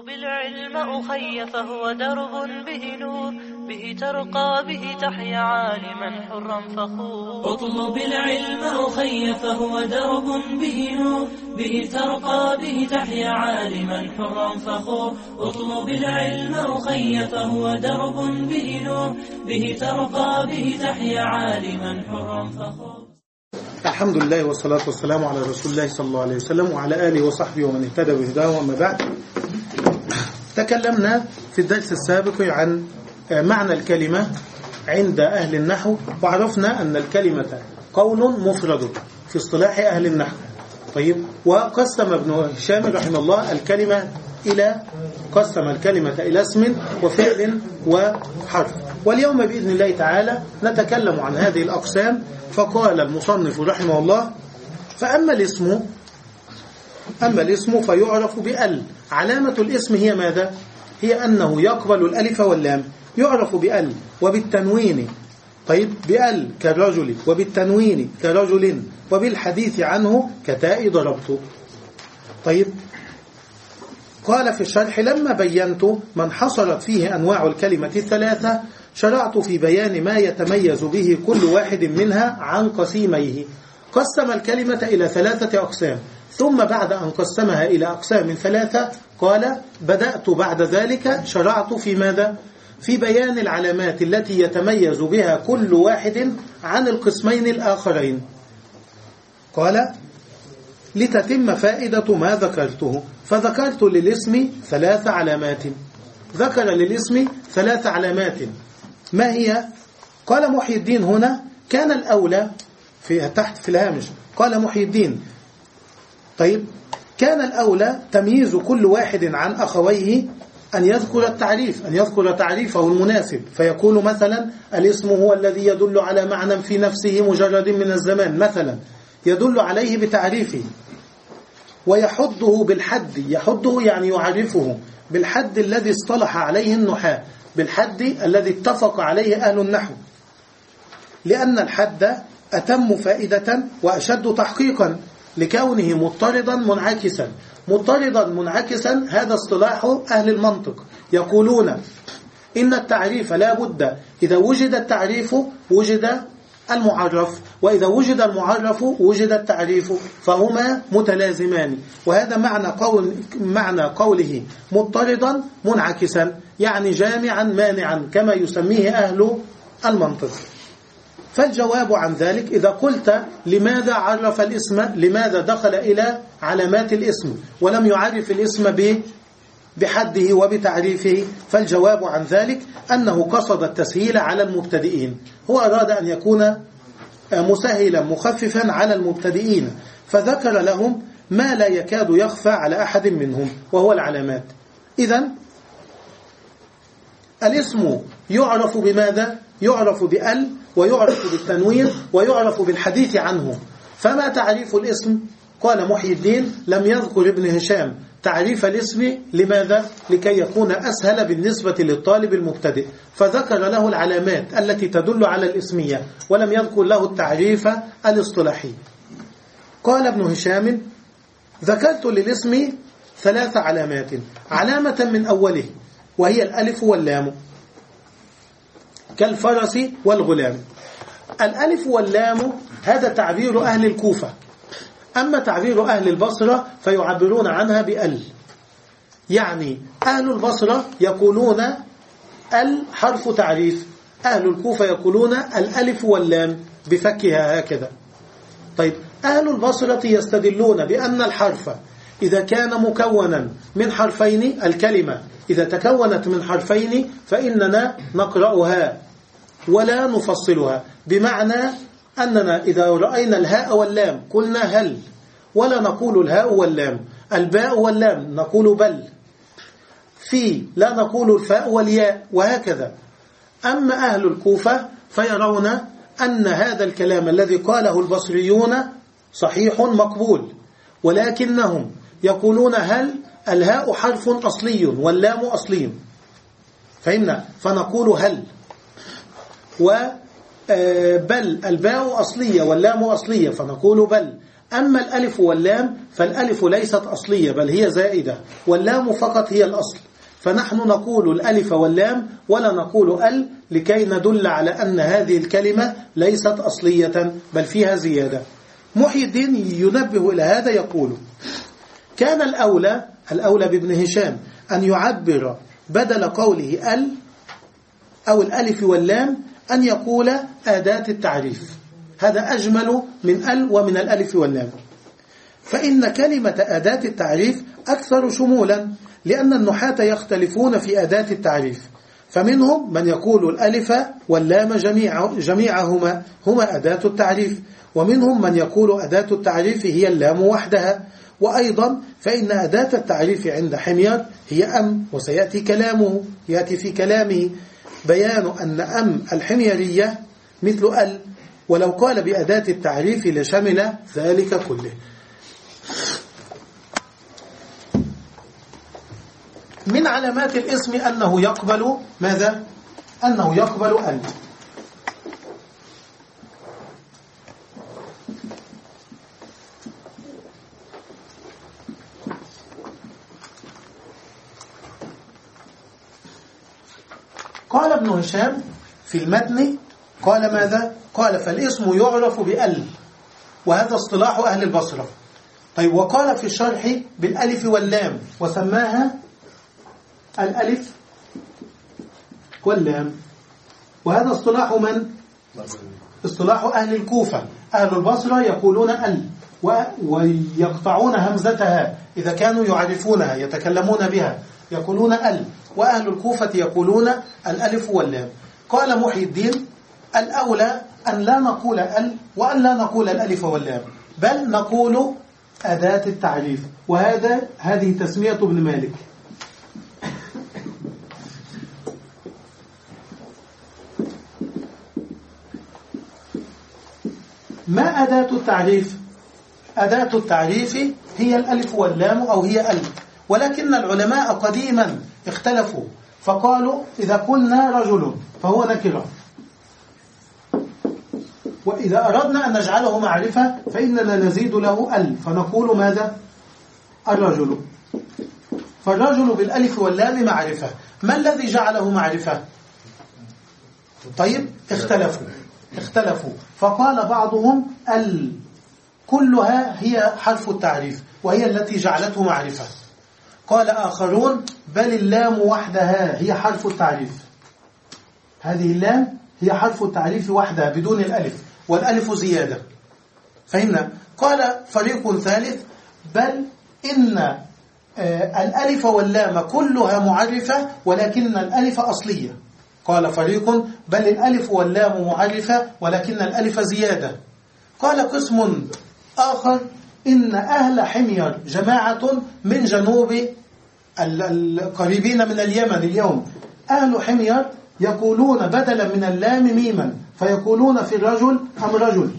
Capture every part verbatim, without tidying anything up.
اطلب العلم أخي فهو درب به نور، به ترقى به تحيا عالما حرا فخور. اطلب العلم أخي فهو درب به نور، به ترقى به تحيا عالما حرا فخور. اطلب العلم أخي فهو درب به نور، به ترقى به تحيا عالما حرا فخور. الحمد لله والصلاة والسلام على رسول الله صلى الله عليه وسلم وعلى آله وصحبه ومن اهتدى بهداه. وما بعد، تكلمنا في الدرس السابق عن معنى الكلمة عند أهل النحو، وعرفنا أن الكلمة قول مفرد في اصطلاح أهل النحو. طيب، وقسم ابن هشام رحمه الله الكلمة إلى قسم الكلمة إلى اسم وفعل وحرف. واليوم بإذن الله تعالى نتكلم عن هذه الأقسام. فقال المصنف رحمه الله: فأما الاسم أما الاسم فيعرف بأل. علامة الاسم هي ماذا؟ هي أنه يقبل الألف واللام. يعرف بأل وبالتنوين. طيب، بأل كالرجل، وبالتنوين كرجل، وبالحديث عنه كتاء ضربت. طيب، قال في الشرح: لما بينت من حصلت فيه أنواع الكلمة الثلاثة شرعت في بيان ما يتميز به كل واحد منها عن قسيميه. قسم الكلمة إلى ثلاثة أقسام، ثم بعد أن قسمها إلى أقسام ثلاثة قال: بدأت بعد ذلك شرعت في ماذا؟ في بيان العلامات التي يتميز بها كل واحد عن القسمين الآخرين. قال: لتتم فائدة ما ذكرته، فذكرت للاسم ثلاث علامات. ذكر للاسم ثلاث علامات. ما هي؟ قال محي الدين هنا: كان الأولى في تحت في الهامش قال محي الدين. طيب، كان الأولى تمييز كل واحد عن أخويه أن يذكر التعريف أن يذكر تعريفه المناسب، فيقول مثلا: الاسم هو الذي يدل على معنى في نفسه مجرد من الزمان، مثلا يدل عليه بتعريفه، ويحده بالحد. يحده يعني يعرفه بالحد الذي اصطلح عليه النحاة، بالحد الذي اتفق عليه أهل النحو، لأن الحد أتم فائدة وأشد تحقيقا لكونه مضطردا منعكسا. مضطردا منعكسا هذا اصطلاح أهل المنطق، يقولون إن التعريف لا بد إذا وجد التعريف وجد المعرف، وإذا وجد المعرف وجد التعريف، فهما متلازمان. وهذا معنى قول معنى قوله مضطردا منعكسا، يعني جامعا مانعا كما يسميه أهل المنطق. فالجواب عن ذلك إذا قلت: لماذا عرف الاسم؟ لماذا دخل إلى علامات الاسم ولم يعرف الاسم بحده وبتعريفه؟ فالجواب عن ذلك أنه قصد التسهيل على المبتدئين. هو أراد أن يكون مسهلا مخففا على المبتدئين، فذكر لهم ما لا يكاد يخفى على أحد منهم، وهو العلامات. إذن الاسم يعرف بماذا؟ يعرف بأل، ويعرف بالتنوين، ويعرف بالحديث عنه. فما تعريف الاسم؟ قال محي الدين: لم يذكر ابن هشام تعريف الاسم. لماذا؟ لكي يكون أسهل بالنسبة للطالب المبتدئ، فذكر له العلامات التي تدل على الاسمية، ولم يذكر له التعريف الاصطلاحي. قال ابن هشام: ذكرت للاسم ثلاث علامات. علامة من أوله وهي الألف واللام، كالفرس والغلام. الألف واللام هذا تعبير أهل الكوفة، أما تعبير أهل البصرة فيعبرون عنها بأل. يعني أهل البصرة يقولون ال حرف تعريف، أهل الكوفة يقولون الألف واللام بفكها هكذا. طيب، أهل البصرة يستدلون بأن الحرف إذا كان مكونا من حرفين، الكلمة إذا تكونت من حرفين فإننا نقرأها ولا نفصلها، بمعنى أننا إذا رأينا الهاء واللام قلنا هل، ولا نقول الهاء واللام. الباء واللام نقول بل، في لا نقول الفاء والياء، وهكذا. أما أهل الكوفة فيرون أن هذا الكلام الذي قاله البصريون صحيح مقبول، ولكنهم يقولون هل الهاء حرف أصلي واللام أصلي، فهمنا؟ فنقول هل. وبل الباء أصلية واللام أصلية، فنقول بل. أما الألف واللام فالألف ليست أصلية بل هي زائدة، واللام فقط هي الأصل، فنحن نقول الألف واللام ولا نقول ال لكي ندل على أن هذه الكلمة ليست أصلية بل فيها زيادة. محي الدين ينبه إلى هذا يقول: كان الأولى الأولى بابن هشام أن يعبر بدل قوله ال أو الألف واللام أن يقول أداة التعريف، هذا أجمل من ال ومن الألف واللام، فإن كلمة أداة التعريف أكثر شمولا، لأن النحاة يختلفون في أداة التعريف، فمنهم من يقول الألف واللام جميع جميعهما هما أداة التعريف، ومنهم من يقول أداة التعريف هي اللام وحدها. وأيضا فإن أداة التعريف عند حمير هي أم، وسيأتي كلامه يأتي في كلامه بيان أن أم الحميرية مثل ال، ولو قال بأداة التعريف لشمل ذلك كله. من علامات الاسم أنه يقبل ماذا؟ أنه يقبل ال. قال ابن هشام في المتن قال ماذا؟ قال فالاسم يعرف بأل، وهذا اصطلاح أهل البصرة. طيب وقال في الشرح بالألف واللام وسماها الألف واللام، وهذا اصطلاح من؟ اصطلاح أهل الكوفة. أهل البصرة يقولون ال ويقطعون همزتها إذا كانوا يعرفونها يتكلمون بها يقولون ال، وأهل الكوفة يقولون الألف واللام. قال محي الدين الأولى أن لا نقول ال وأن لا نقول الألف واللام، بل نقول أداة التعريف، وهذا هذه تسمية ابن مالك. ما أداة التعريف؟ أداة التعريف هي الألف واللام أو هي ال، ولكن العلماء قديما اختلفوا فقالوا إذا قلنا رجل فهو نكرة، وإذا أردنا أن نجعله معرفة فإننا نزيد له ال فنقول ماذا؟ الرجل. فالرجل بالألف واللام معرفة. ما الذي جعله معرفة؟ طيب اختلفوا اختلفوا فقال بعضهم ال كلها هي حرف التعريف وهي التي جعلته معرفة. قال آخرون بل اللام وحدها هي حرف التعريف، هذه اللام هي حرف التعريف وحدها بدون الألف، والألف زيادة. فهمنا؟ قال فريق ثالث بل إن الألف واللام كلها معرفة ولكن الألف أصلية. قال فريق بل الألف واللام معرفة ولكن الألف زيادة. قال قسم آخر إن أهل حمير جماعة من جنوب القريبين من اليمن اليوم، أهل حمير يقولون بدلا من اللام ميما فيقولون في الرجل أم رجل،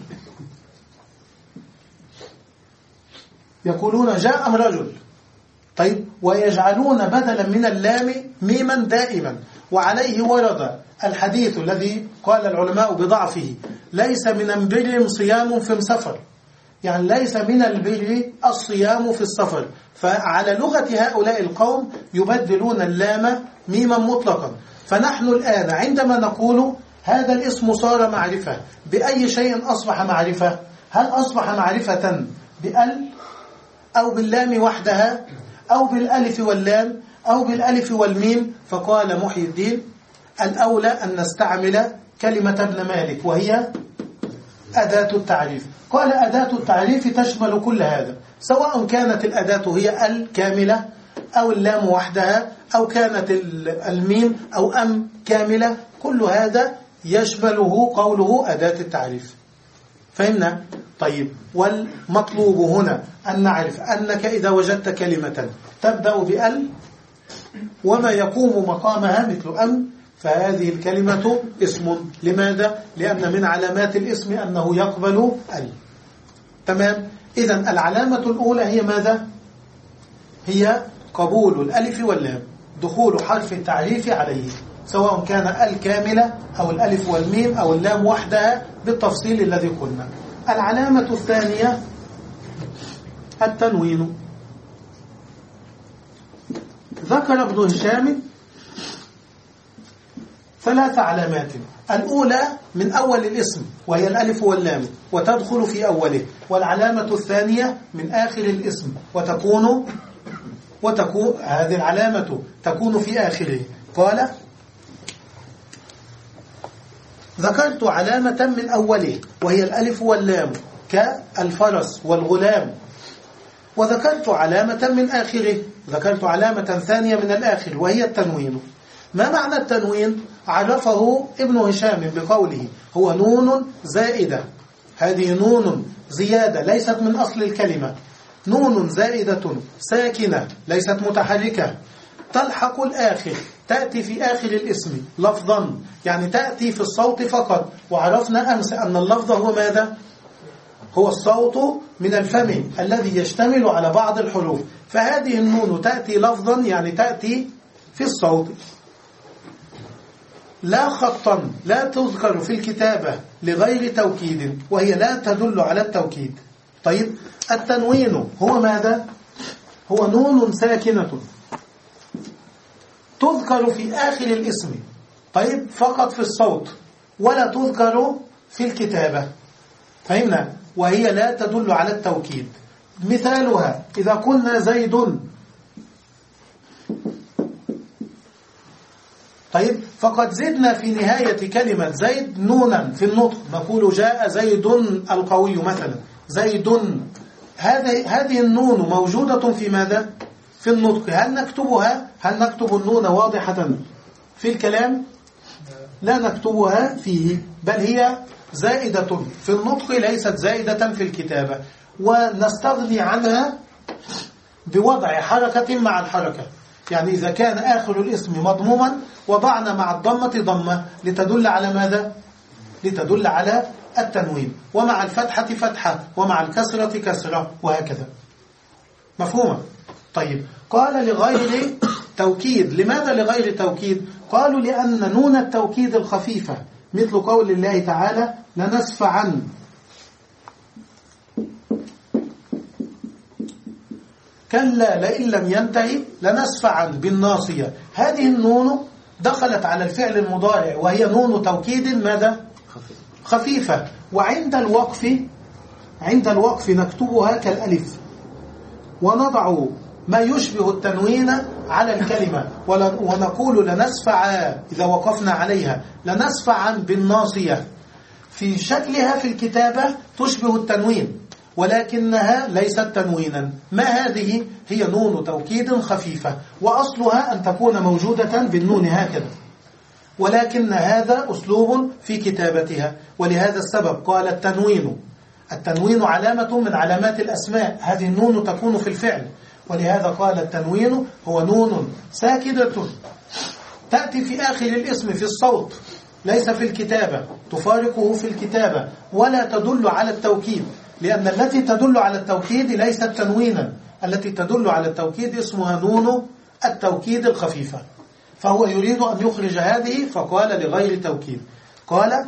يقولون جاء أم رجل. طيب ويجعلون بدلا من اللام ميما دائما، وعليه ورد الحديث الذي قال العلماء بضعفه ليس من البر صيام في السفر، يعني ليس من البر الصيام في السفر. فعلى لغة هؤلاء القوم يبدلون اللام ميما مطلقا. فنحن الآن عندما نقول هذا الاسم صار معرفة بأي شيء أصبح معرفة؟ هل أصبح معرفة بأل أو باللام وحدها أو بالألف واللام أو بالألف والميم؟ فقال محي الدين الأولى أن نستعمل كلمة ابن مالك وهي أداة التعريف. قال أداة التعريف تشمل كل هذا، سواء كانت الأداة هي ال كاملة أو اللام وحدها أو كانت الميم أو أم كاملة، كل هذا يشمله قوله أداة التعريف. فهمنا؟ طيب والمطلوب هنا أن نعرف أنك إذا وجدت كلمة تبدأ بأل وما يقوم مقامها مثل أم فهذه الكلمة اسم. لماذا؟ لأن من علامات الاسم أنه يقبل ال. تمام؟ إذن العلامة الأولى هي ماذا؟ هي قبول الألف واللام، دخول حرف التعريف عليه سواء كان ال كاملة أو الألف والميم أو اللام وحدها بالتفصيل الذي قلنا. العلامة الثانية التنوين. ذكر ابن هشام ثلاث علامات. الأولى من أول الاسم وهي الألف واللام وتدخل في أوله، والعلامة الثانية من آخر الاسم وتكون وتكون هذه العلامة تكون في آخره. قال: ذكرت علامة من أوله وهي الألف واللام كالفرس والغلام، وذكرت علامة من آخره، ذكرت علامة ثانية من الآخر وهي التنوين. ما معنى التنوين؟ عرفه ابن هشام بقوله: هو نون زائدة. هذه نون زيادة ليست من أصل الكلمة، نون زائدة ساكنة ليست متحركة، تلحق الآخر، تأتي في آخر الاسم لفظا، يعني تأتي في الصوت فقط. وعرفنا أمس أن اللفظ هو ماذا؟ هو الصوت من الفم الذي يشتمل على بعض الحروف، فهذه النون تأتي لفظا يعني تأتي في الصوت. لا خطا، لا تذكر في الكتابة لغير توكيد، وهي لا تدل على التوكيد. طيب، التنوين هو ماذا؟ هو نون ساكنة تذكر في آخر الاسم، طيب، فقط في الصوت، ولا تذكر في الكتابة. فهمنا؟ وهي لا تدل على التوكيد. مثالها: إذا كنا زيد، طيب، فقد زدنا في نهاية كلمة زيد نونا في النطق، نقول جاء زيد القوي مثلا، زيد. هذه هذه النون موجودة في ماذا؟ في النطق. هل نكتبها؟ هل نكتب النون واضحة في الكلام؟ لا نكتبها فيه، بل هي زائدة في النطق ليست زائدة في الكتابة، ونستغني عنها بوضع حركة مع الحركة. يعني إذا كان آخر الاسم مضموما وضعنا مع الضمة ضمة لتدل على ماذا؟ لتدل على التنوين، ومع الفتحة فتحة، ومع الكسرة كسرة، وهكذا. مفهومة؟ طيب، قال لغير توكيد. لماذا لغير توكيد؟ قالوا لأن نون التوكيد الخفيفة مثل قول الله تعالى: لنسفعا، كلا لئن لم ينتهي لنسفعا بالناصية. هذه النون دخلت على الفعل المضارع وهي نون توكيد ماذا؟ خفيفة. وعند الوقف عند الوقف نكتبها كالألف، ونضع ما يشبه التنوين على الكلمة، ونقول لنسفع إذا وقفنا عليها، لنسفعا بالناصية. في شكلها في الكتابة تشبه التنوين، ولكنها ليست تنوينا. ما هذه؟ هي نون توكيد خفيفة، وأصلها أن تكون موجودة بالنون هكذا، ولكن هذا أسلوب في كتابتها. ولهذا السبب قال التنوين. التنوين علامة من علامات الأسماء، هذه النون تكون في الفعل، ولهذا قال التنوين هو نون ساكنة تأتي في آخر الاسم في الصوت، ليس في الكتابة، تفارقه في الكتابة، ولا تدل على التوكيد، لأن التي تدل على التوكيد ليست تنوينا، التي تدل على التوكيد اسمها نون التوكيد الخفيفة. فهو يريد أن يخرج هذه، فقال لغير توكيد. قال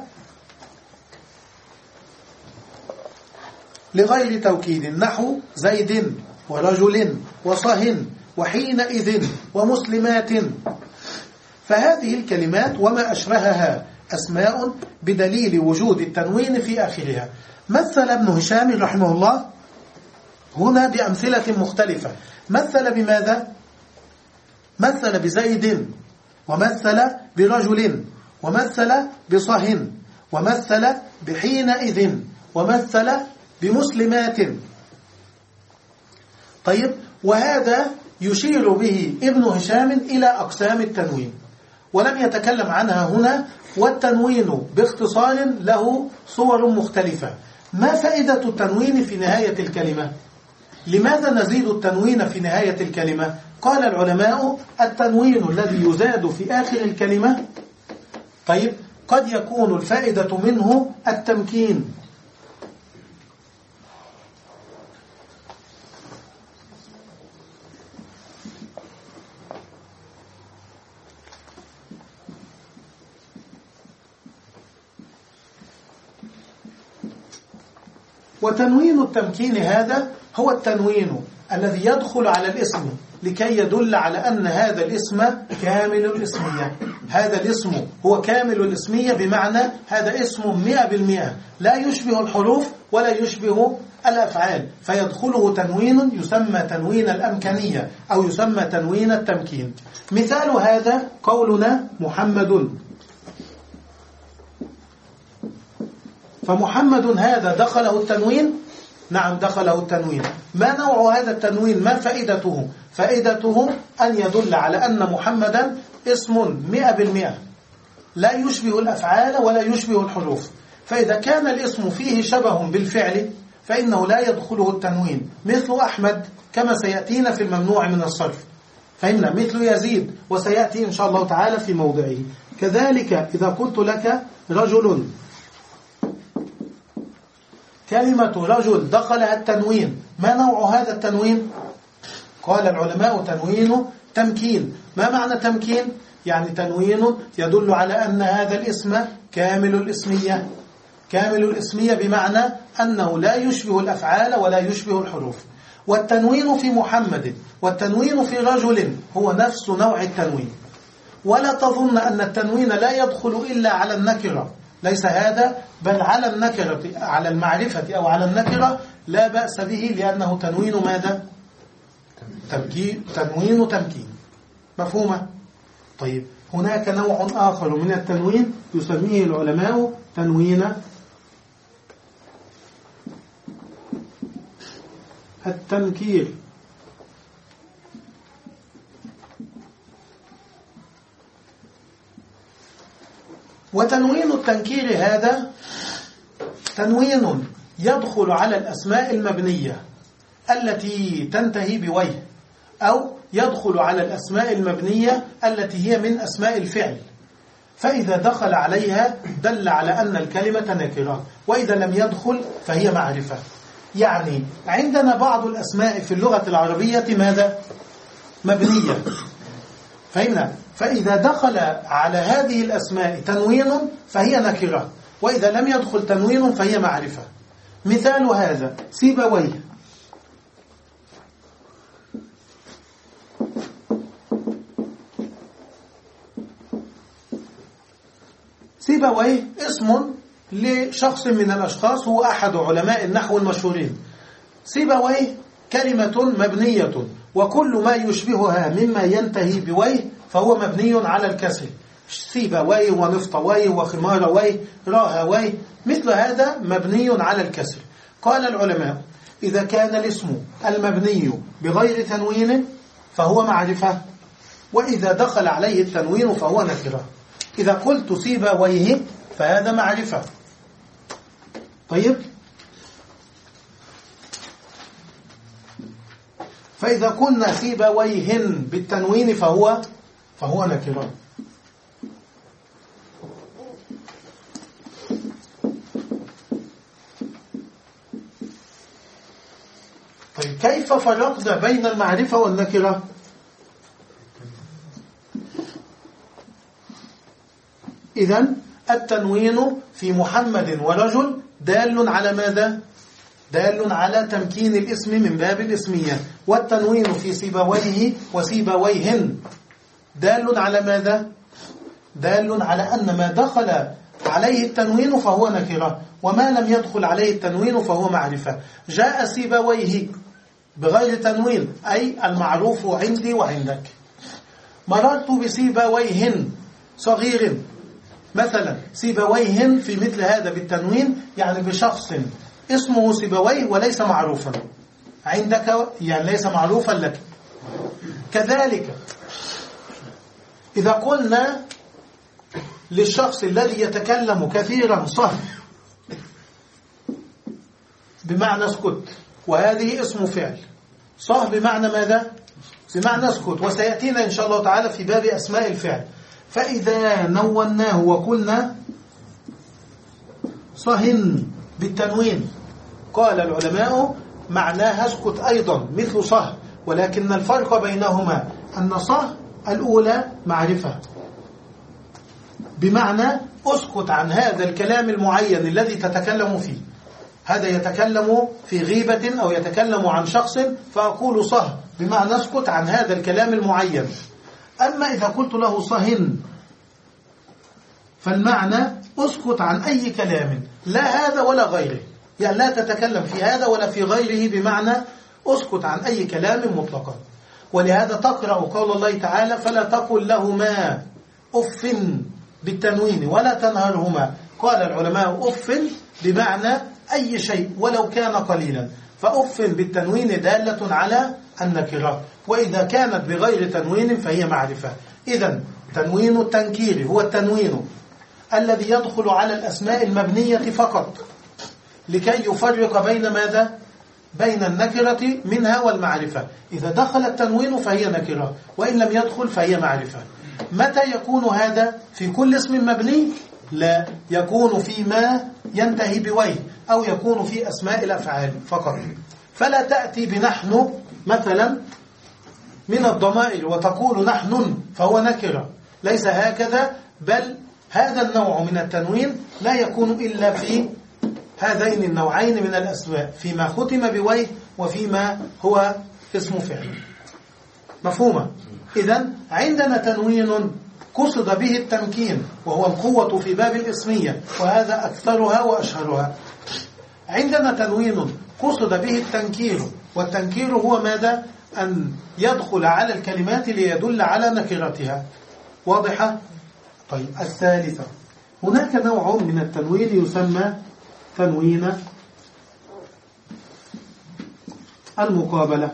لغير توكيد نحو زيد ورجل وصه وحينئذ ومسلمات. فهذه الكلمات وما أشبهها أسماء بدليل وجود التنوين في آخرها. مثل ابن هشام رحمه الله هنا بأمثلة مختلفة. مثل بماذا؟ مثل بزيد، ومثل برجل، ومثل بصه، ومثل بحينئذ، ومثل بمسلمات. طيب، وهذا يشير به ابن هشام إلى أقسام التنوين، ولم يتكلم عنها هنا. والتنوين باختصار له صور مختلفة. ما فائدة التنوين في نهاية الكلمة؟ لماذا نزيد التنوين في نهاية الكلمة؟ قال العلماء: التنوين الذي يزاد في آخر الكلمة، طيب، قد يكون الفائدة منه التمكين، وتنوين التمكين هذا هو التنوين الذي يدخل على الاسم لكي يدل على أن هذا الاسم كامل الاسمية. هذا الاسم هو كامل الاسمية، بمعنى هذا اسم مئة بالمئة لا يشبه الحروف ولا يشبه الأفعال، فيدخله تنوين يسمى تنوين الأمكانية أو يسمى تنوين التمكين. مثال هذا قولنا محمد. فمحمد هذا دخله التنوين؟ نعم دخله التنوين. ما نوع هذا التنوين؟ ما فائدته؟ فائدته أن يدل على أن محمدا اسم مئة بالمئة لا يشبه الأفعال ولا يشبه الحروف. فإذا كان الاسم فيه شبه بالفعل فإنه لا يدخله التنوين، مثل أحمد كما سيأتينا في الممنوع من الصرف، فإن مثل يزيد وسيأتي إن شاء الله تعالى في موضعه. كذلك إذا قلت لك رجل، كلمة رجل دخلها التنوين، ما نوع هذا التنوين؟ قال العلماء تنوين تمكين. ما معنى تمكين؟ يعني تنوين يدل على أن هذا الاسم كامل الاسمية. كامل الاسمية بمعنى أنه لا يشبه الأفعال ولا يشبه الحروف. والتنوين في محمد والتنوين في رجل هو نفس نوع التنوين. ولا تظن أن التنوين لا يدخل إلا على النكرة، ليس هذا، بل على النكرة، على المعرفة أو على النكرة لا بأس به، لأنه تنوين ماذا؟ تمكين. تنوين تمكين. مفهومة؟ طيب هناك نوع آخر من التنوين يسميه العلماء تنوين التنكير. وتنوين التنكير هذا تنوين يدخل على الأسماء المبنية التي تنتهي بويه، أو يدخل على الأسماء المبنية التي هي من أسماء الفعل. فإذا دخل عليها دل على أن الكلمة نكرة، وإذا لم يدخل فهي معرفة. يعني عندنا بعض الأسماء في اللغة العربية ماذا؟ مبنية، فهمنا؟ فإذا دخل على هذه الأسماء تنوين فهي نكرة، وإذا لم يدخل تنوين فهي معرفة. مثال هذا سيبويه. سيبويه اسم لشخص من الأشخاص، هو أحد علماء النحو المشهورين. سيبويه كلمة مبنية، وكل ما يشبهها مما ينتهي بويه فهو مبني على الكسر. سيبويه ونفطويه وخمارويه راهويه، مثل هذا مبني على الكسر. قال العلماء إذا كان الاسم المبني بغير تنوين فهو معرفة، وإذا دخل عليه التنوين فهو نكرة. إذا قلت سيبويه فهذا معرفة. طيب، فإذا قلنا سيبويهن بالتنوين فهو فهو نكرة. طيب كيف فرقنا بين المعرفة والنكرة؟ إذن التنوين في محمد ورجل دال على ماذا؟ دال على تمكين الاسم من باب الاسمية. والتنوين في سيبويه وسيبويهن دال على ماذا؟ دال على أن ما دخل عليه التنوين فهو نكرة، وما لم يدخل عليه التنوين فهو معرفة. جاء سيبويه بغير تنوين، أي المعروف عندي وعندك. مررت بسيبويهن صغير مثلا، سيبويهن في مثل هذا بالتنوين يعني بشخص اسمه سيبويه وليس معروفا عندك، يعني ليس معروفا لك. كذلك إذا قلنا للشخص الذي يتكلم كثيرا صه بمعنى اسكت، وهذه اسم فعل. صه بمعنى ماذا؟ بمعنى اسكت، وسيأتينا إن شاء الله تعالى في باب أسماء الفعل. فإذا نوناه وقلنا صهن بالتنوين، قال العلماء معناها اسكت أيضا مثل صه، ولكن الفرق بينهما أن صه الأولى معرفة، بمعنى اسكت عن هذا الكلام المعين الذي تتكلم فيه. هذا يتكلم في غيبة أو يتكلم عن شخص فأقول صه، بمعنى اسكت عن هذا الكلام المعين. أما إذا قلت له صهن فالمعنى اسكت عن أي كلام، لا هذا ولا غيره، يعني لا تتكلم في هذا ولا في غيره، بمعنى اسكت عن أي كلام مطلقا. ولهذا تقرأ قول الله تعالى فلا تقل لهما أف بالتنوين ولا تنهرهما. قال العلماء أف بمعنى أي شيء ولو كان قليلا، فأف بالتنوين دالة على النكرة، وإذا كانت بغير تنوين فهي معرفة. إذن تنوين التنكير هو التنوين الذي يدخل على الأسماء المبنية فقط لكي يفرق بين ماذا؟ بين النكرة منها والمعرفة. إذا دخل التنوين فهي نكرة، وإن لم يدخل فهي معرفة. متى يكون هذا؟ في كل اسم مبني؟ لا، يكون فيما ينتهي بويه، أو يكون في أسماء الأفعال فقط. فلا تأتي بنحن مثلا من الضمائر وتقول نحن فهو نكرة، ليس هكذا، بل هذا النوع من التنوين لا يكون إلا في هذين النوعين من الأسماء، فيما ختم بويه وفيما هو اسم فعل. مفهومة؟ إذن عندنا تنوين قصد به التمكين وهو القوة في باب الاسمية، وهذا أكثرها وأشهرها. عندنا تنوين قصد به التنكير، والتنكير هو ماذا؟ أن يدخل على الكلمات ليدل على نكرتها. واضحة؟ طيب، الثالثة، هناك نوع من التنوين يسمى تنوين المقابلة.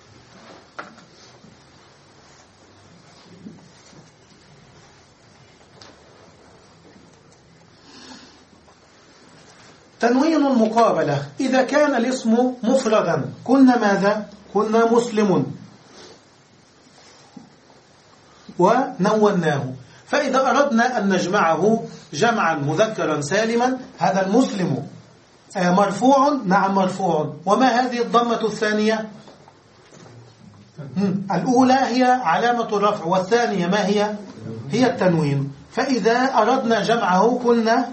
تنوين المقابلة إذا كان الاسم مفردا قلنا ماذا؟ قلنا مسلم ونوناه. فإذا أردنا أن نجمعه جمعا مذكرا سالما، هذا المسلم مرفوع، نعم مرفوع. وما هذه الضمة الثانية؟ الأولى هي علامة الرفع، والثانية ما هي؟ هي التنوين. فإذا أردنا جمعه قلنا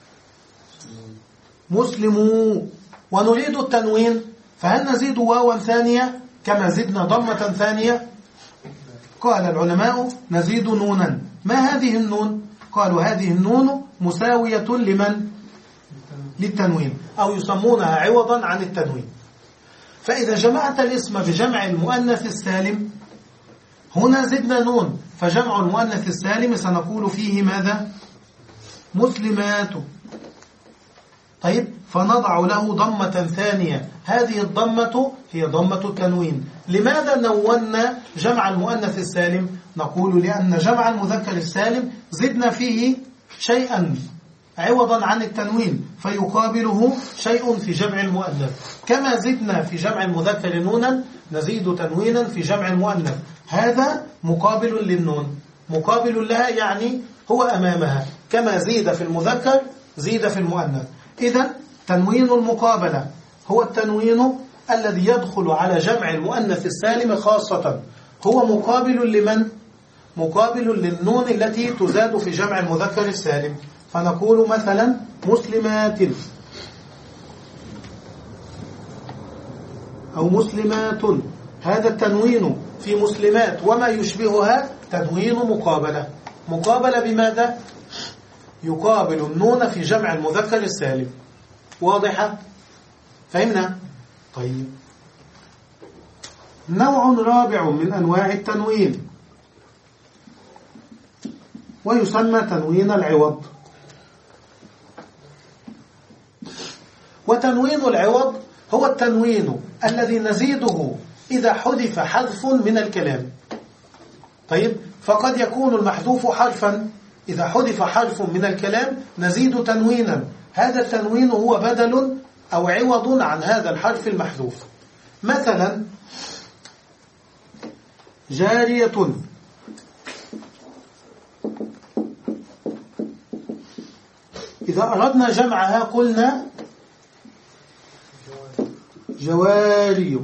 مسلمو، ونريد التنوين، فهل نزيد واوا ثانية كما زدنا ضمة ثانية؟ قال العلماء نزيد نونا. ما هذه النون؟ قالوا هذه النون مساوية لمن؟ للتنوين، أو يسمونها عوضا عن التنوين. فإذا جمعت الاسم بجمع المؤنث السالم، هنا زدنا نون، فجمع المؤنث السالم سنقول فيه ماذا؟ مسلمات. طيب، فنضع له ضمة ثانية، هذه الضمة هي ضمة التنوين. لماذا نونا جمع المؤنث السالم؟ نقول لأن جمع المذكر السالم زدنا فيه شيئا عوضا عن التنوين، فيقابله شيء في جمع المؤنث. كما زدنا في جمع المذكر نونا نزيد تنوينا في جمع المؤنث، هذا مقابل للنون، مقابل لها، يعني هو أمامها. كما زيد في المذكر زيد في المؤنث. إذن تنوين المقابلة هو التنوين الذي يدخل على جمع المؤنث السالم خاصة، هو مقابل لمن؟ مقابل للنون التي تزاد في جمع المذكر السالم. فنقول مثلا مسلمات أو مسلمات، هذا التنوين في مسلمات وما يشبهها تنوين مقابلة. مقابلة بماذا؟ يقابل النون في جمع المذكر السالم. واضحة؟ فهمنا؟ طيب، نوع رابع من أنواع التنوين ويسمى تنوين العوض. وتنوين العوض هو التنوين الذي نزيده إذا حذف حذف من الكلام. طيب، فقد يكون المحذوف حرفا، إذا حذف حرف من الكلام نزيد تنوينا، هذا التنوين هو بدل أو عوض عن هذا الحرف المحذوف. مثلا جارية، إذا أردنا جمعها قلنا جواري،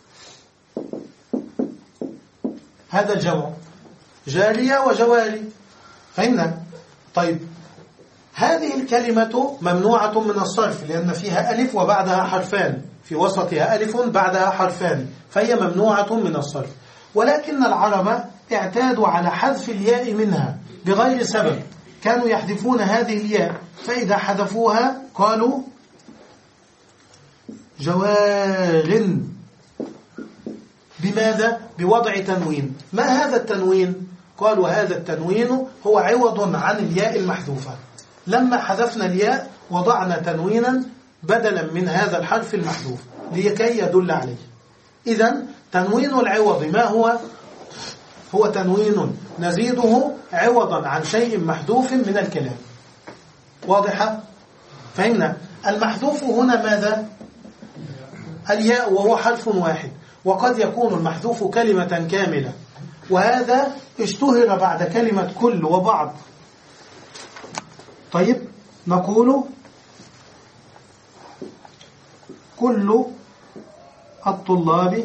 هذا الجمع، جارية وجواري. فهمنا؟ طيب، هذه الكلمة ممنوعة من الصرف لأن فيها ألف وبعدها حرفان، في وسطها ألف بعدها حرفان، فهي ممنوعة من الصرف. ولكن العرب اعتادوا على حذف الياء منها بغير سبب، كانوا يحذفون هذه الياء، فإذا حذفوها قالوا جوار. بماذا؟ بوضع تنوين. ما هذا التنوين؟ قالوا هذا التنوين هو عوض عن الياء المحذوفة. لما حذفنا الياء وضعنا تنوينا بدلا من هذا الحرف المحذوف لكي يدل عليه. إذن تنوين العوض ما هو؟ هو تنوين نزيده عوضا عن شيء محذوف من الكلام. واضحة؟ فهمنا. المحذوف هنا ماذا؟ الياء، وهو حرف واحد، وقد يكون المحذوف كلمة كاملة، وهذا اشتهر بعد كلمة كل وبعض. طيب نقول كل الطلاب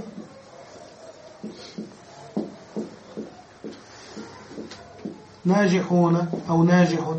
ناجحون أو ناجح.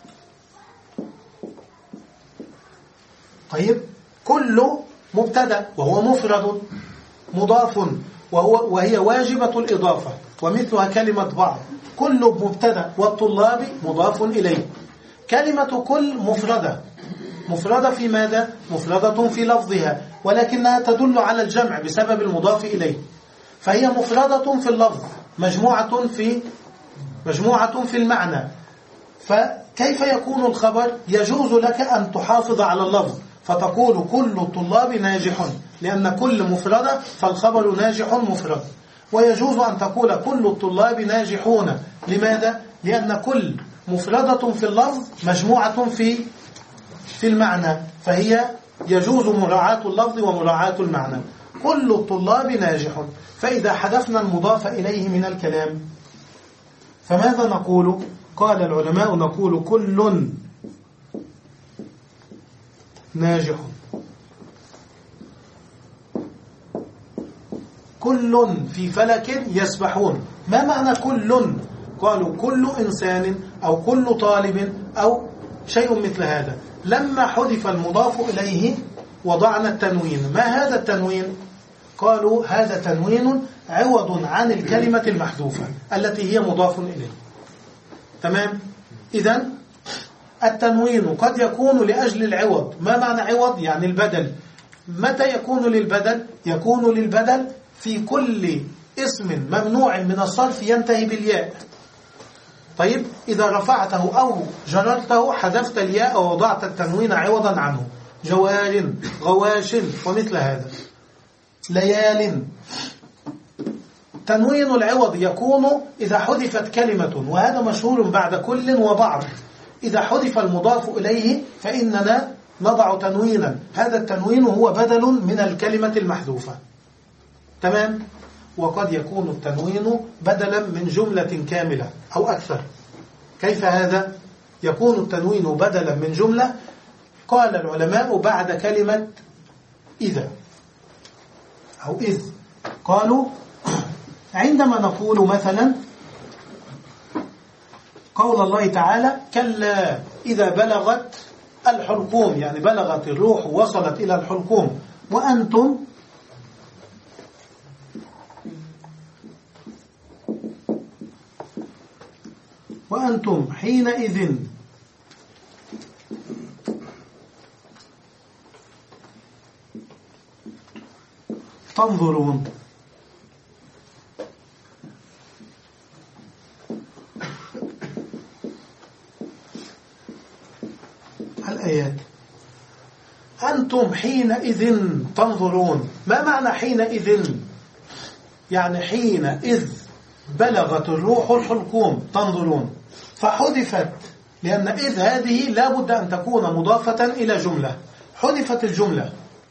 طيب كل مبتدأ وهو مفرد مضاف وهو وهي واجبة الإضافة، ومثلها كلمة بعض. كل مبتدأ والطلاب مضاف إليه. كلمة كل مفردة، مفردة في ماذا؟ مفردة في لفظها، ولكنها تدل على الجمع بسبب المضاف إليه، فهي مفردة في اللفظ مجموعة في مجموعة في المعنى. فكيف يكون الخبر؟ يجوز لك أن تحافظ على اللفظ فتقول كل الطلاب ناجح، لأن كل مفردة فالخبر ناجح مفرد. ويجوز أن تقول كل الطلاب ناجحون. لماذا؟ لأن كل مفردة في اللفظ مجموعة في في المعنى، فهي يجوز مراعاة اللفظ ومراعاة المعنى. كل الطلاب ناجح. فإذا حذفنا المضاف إليه من الكلام فماذا نقول؟ قال العلماء نقول كل ناجح. كل في فلك يسبحون. ما معنى كل؟ قالوا كل إنسان أو كل طالب أو شيء مثل هذا. لما حذف المضاف إليه وضعنا التنوين. ما هذا التنوين؟ قالوا هذا تنوين عوض عن الكلمة المحذوفة التي هي مضاف إليه. تمام؟ إذن التنوين قد يكون لأجل العوض. ما معنى عوض؟ يعني البدل. متى يكون للبدل؟ يكون للبدل في كل اسم ممنوع من الصرف ينتهي بالياء. طيب إذا رفعته أو جررته حذفت الياء ووضعت التنوين عوضا عنه. جوار، غواش، ومثل هذا. ليال. تنوين العوض يكون إذا حذفت كلمة، وهذا مشهور بعد كل وبعض. إذا حذف المضاف إليه فإننا نضع تنوينا، هذا التنوين هو بدل من الكلمة المحذوفة. تمام؟ وقد يكون التنوين بدلا من جملة كاملة أو أكثر. كيف هذا؟ يكون التنوين بدلا من جملة. قال العلماء بعد كلمة إذا أو إذ. قالوا عندما نقول مثلا قول الله تعالى كلا إذا بلغت الحلقوم، يعني بلغت الروح وصلت إلى الحلقوم، وأنتم وأنتم حينئذ تنظرون. الآيات أنتم حينئذ تنظرون. ما معنى حينئذ؟ يعني حينئذ بلغت الروح الحلقوم تنظرون، فحذفت، لأن إذ هذه لا بد أن تكون مضافة إلى جملة. حذفت الجملة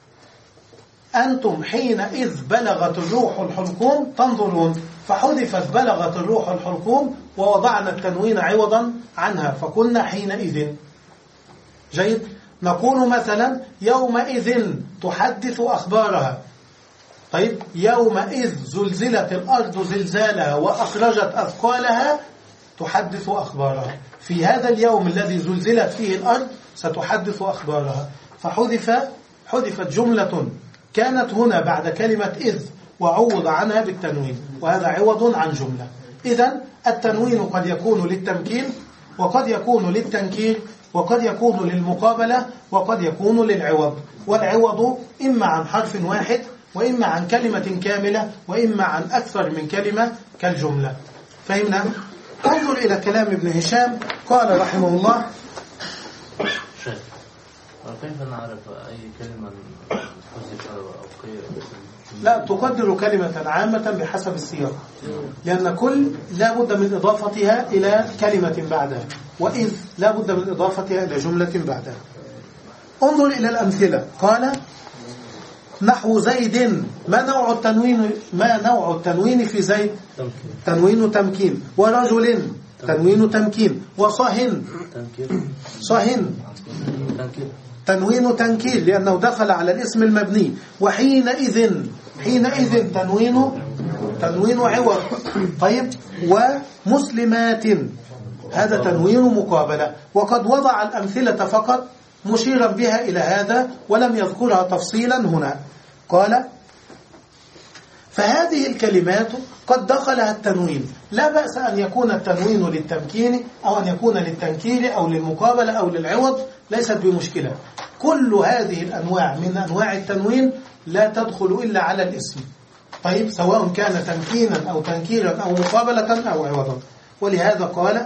أنتم حينئذ بلغت الروح الحلقوم تنظرون، فحذفت بلغت الروح الحلقوم ووضعنا التنوين عوضا عنها فقلنا حينئذ. جيد. نقول مثلا يومئذ تحدث أخبارها. طيب يومئذ زلزلت الأرض زلزالها وأخرجت أثقالها تحدث أخبارها. في هذا اليوم الذي زلزلت فيه الأرض ستحدث أخبارها. فحذف حذفت جملة كانت هنا بعد كلمة إذ وعوض عنها بالتنوين، وهذا عوض عن جملة. إذن التنوين قد يكون للتمكين، وقد يكون للتنكير، وقد يكون للمقابلة، وقد يكون للعوض. والعوض إما عن حرف واحد، وإما عن كلمة كاملة، وإما عن أكثر من كلمة كالجملة. فهمنا؟ انظر إلى كلام ابن هشام. قال رحمه الله: شيخ، كيف نعرف أي كلمة حذف أو قيل؟ لا تقدر كلمة عامة بحسب السياق، لأن كل لا بد من إضافتها إلى كلمة بعدها، وإذ لا بد من إضافتها إلى جملة بعدها. انظر إلى الأمثلة. قال: نحو زيد. ما نوع التنوين ما نوع التنوين في زيد؟ تنوين تمكين. ورجل تنوين تمكين. وصهن صهن تنوين تنكيل لأنه دخل على الاسم المبني. وحينئذ حينئذ تنوين تنوين عوض. طيب. ومسلمات هذا تنوين مقابلة. وقد وضع الأمثلة فقط مشيرا بها إلى هذا ولم يذكرها تفصيلا هنا. قال: فهذه الكلمات قد دخلها التنوين. لا بأس أن يكون التنوين للتمكين أو أن يكون للتنكير أو للمقابلة أو للعوض، ليست بمشكلة. كل هذه الأنواع من أنواع التنوين لا تدخل إلا على الاسم. طيب، سواء كان تمكينا أو تنكيرا أو مقابلة أو عوضا. ولهذا قال: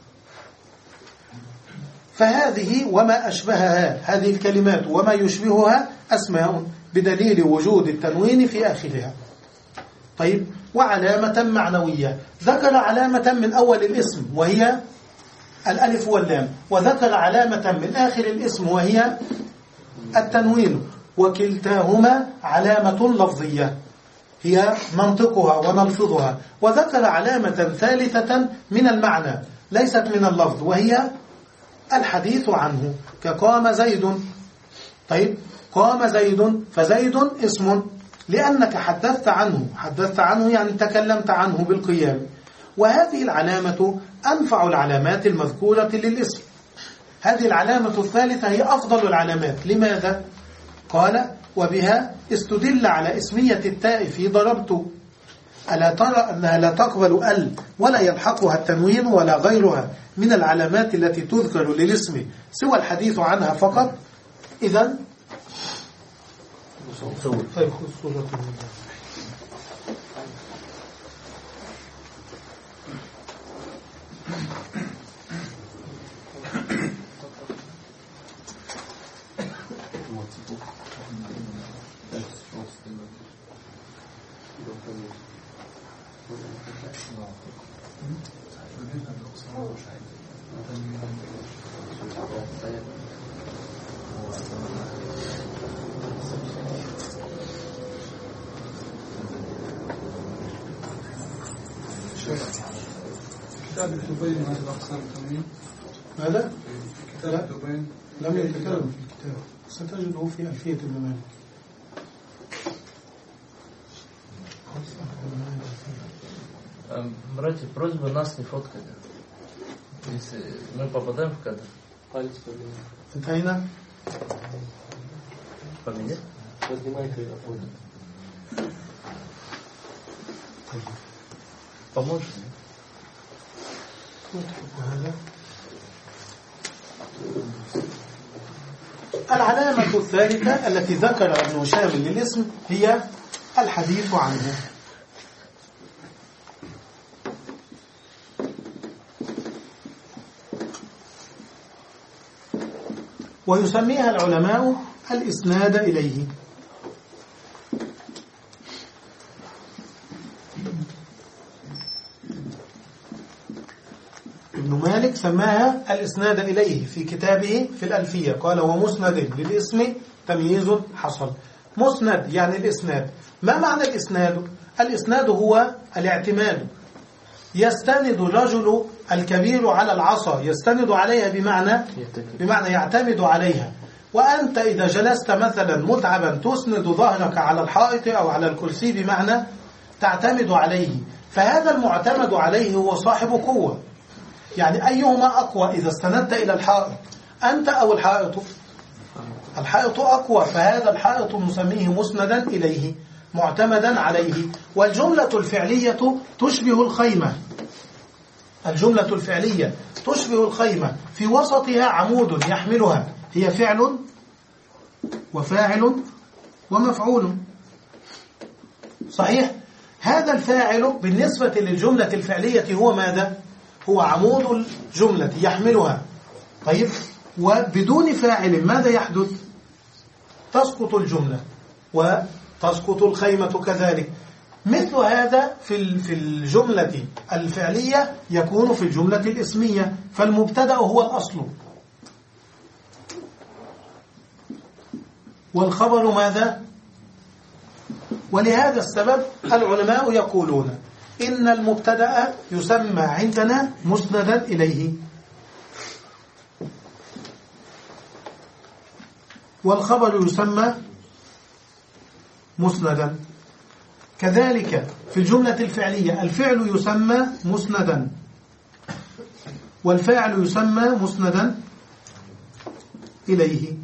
فهذه وما أشبهها، هذه الكلمات وما يشبهها أسماء بدليل وجود التنوين في آخرها. طيب. وعلامة معنوية، ذكر علامة من أول الاسم وهي الألف واللام، وذكر علامة من آخر الاسم وهي التنوين، وكلتاهما علامة لفظية هي منطقها ونلفظها. وذكر علامة ثالثة من المعنى ليست من اللفظ وهي الحديث عنه، كقام زيد. طيب. قام زيد، فزيد اسم لأنك حدثت عنه، حدثت عنه يعني تكلمت عنه بالقيام. وهذه العلامة أنفع العلامات المذكورة للاسم. هذه العلامة الثالثة هي أفضل العلامات. لماذا؟ قال: وبها استدل على اسمية التاء في ضربت. ألا ترى أنها لا تقبل ال ولا يلحقها التنوين ولا غيرها من العلامات التي تذكر للاسم سوى الحديث عنها فقط؟ إذن طيب خذ صورة كتاب الدبين هذا أقسام التنوين. ماذا؟ كتاب الدبين لم يتكلم في الكتاب، ستجده في ألفية ابن مالك. Братья, просьба нас не фоткать. Если мы попадаем в кадр, палец поменять. انتهينا؟ Поменять? Поднимайте и отводите. Поможешь? العلامة الثالثة التي ذكر ابن هشام للاسم هي الحديث عنه. ويسميها العلماء الإسناد إليه. ابن مالك سماها الإسناد إليه في كتابه في الألفية. قال: ومسند للاسم تمييز حصل. مسند يعني الإسناد. ما معنى الإسناد؟ الإسناد هو الاعتماد. يستند الرجل الكبير على العصا، يستند عليها بمعنى بمعنى يعتمد عليها. وأنت إذا جلست مثلا متعبا تسند ظهرك على الحائط أو على الكرسي بمعنى تعتمد عليه. فهذا المعتمد عليه هو صاحب قوة، يعني أيهما أقوى إذا استندت إلى الحائط، أنت أو الحائط؟ الحائط أقوى، فهذا الحائط نسميه مسندا إليه معتمدا عليه. والجملة الفعلية تشبه الخيمة، الجملة الفعلية تشبه الخيمة، في وسطها عمود يحملها، هي فعل وفاعل ومفعول. صحيح؟ هذا الفاعل بالنسبة للجملة الفعلية هو ماذا؟ هو عمود الجملة يحملها. طيب، وبدون فاعل ماذا يحدث؟ تسقط الجملة وتسقط الخيمة كذلك. مثل هذا في في الجملة الفعلية يكون في الجملة الاسمية، فالمبتدأ هو الأصل والخبر ماذا؟ ولهذا السبب العلماء يقولون إن المبتدأ يسمى عندنا مسندا إليه، والخبر يسمى مسندا. كذلك في الجملة الفعلية الفعل يسمى مسندا والفاعل يسمى مسندا إليه.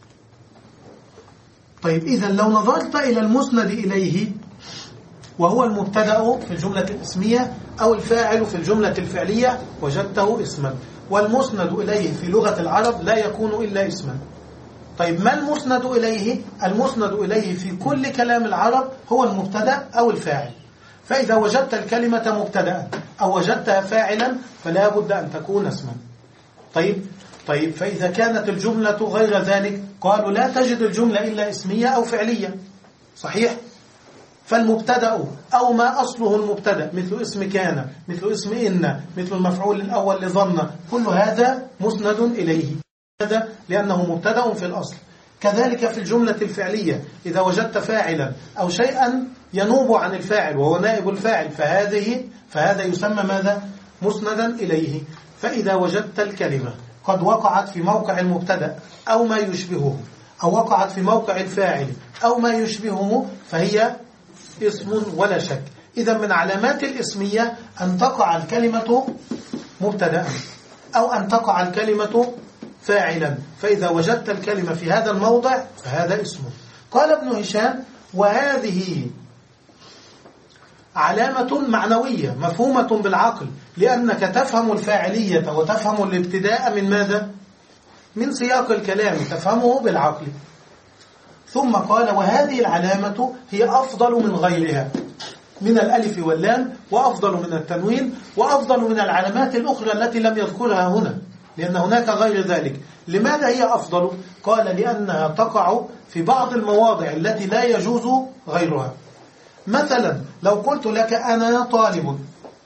طيب، إذن لو نظرت إلى المسند إليه وهو المبتدأ في الجملة الاسمية أو الفاعل في الجملة الفعلية وجدته اسما، والمسند إليه في لغة العرب لا يكون إلا اسما. طيب، ما المسند إليه؟ المسند إليه في كل كلام العرب هو المبتدأ أو الفاعل. فإذا وجدت الكلمة مبتدأ أو وجدتها فاعلا فلا بد أن تكون اسما. طيب طيب فإذا كانت الجملة غير ذلك قالوا لا تجد الجملة إلا اسمية أو فعلية. صحيح؟ فالمبتدأ أو ما أصله المبتدأ مثل اسم كان، مثل اسم إن، مثل المفعول الأول لظن، كل هذا مسند إليه، هذا لأنه مبتدأ في الأصل. كذلك في الجملة الفعلية إذا وجدت فاعلا أو شيئا ينوب عن الفاعل وهو نائب الفاعل فهذه فهذا يسمى ماذا؟ مسندا إليه. فإذا وجدت الكلمة قد وقعت في موقع المبتدأ أو ما يشبهه، أو وقعت في موقع الفاعل أو ما يشبهه، فهي اسم ولا شك. إذا من علامات الاسمية أن تقع الكلمة مبتدأ أو أن تقع الكلمة فاعلا. فإذا وجدت الكلمة في هذا الموضع فهذا اسم. قال ابن هشام: وهذه علامة معنوية مفهومة بالعقل، لأنك تفهم الفاعلية وتفهم الابتداء من ماذا؟ من سياق الكلام، تفهمه بالعقل. ثم قال: وهذه العلامة هي أفضل من غيرها من الألف واللام، وأفضل من التنوين، وأفضل من العلامات الأخرى التي لم يذكرها هنا، لأن هناك غير ذلك. لماذا هي أفضل؟ قال: لأنها تقع في بعض المواضع التي لا يجوز غيرها. مثلا لو قلت لك أنا طالب،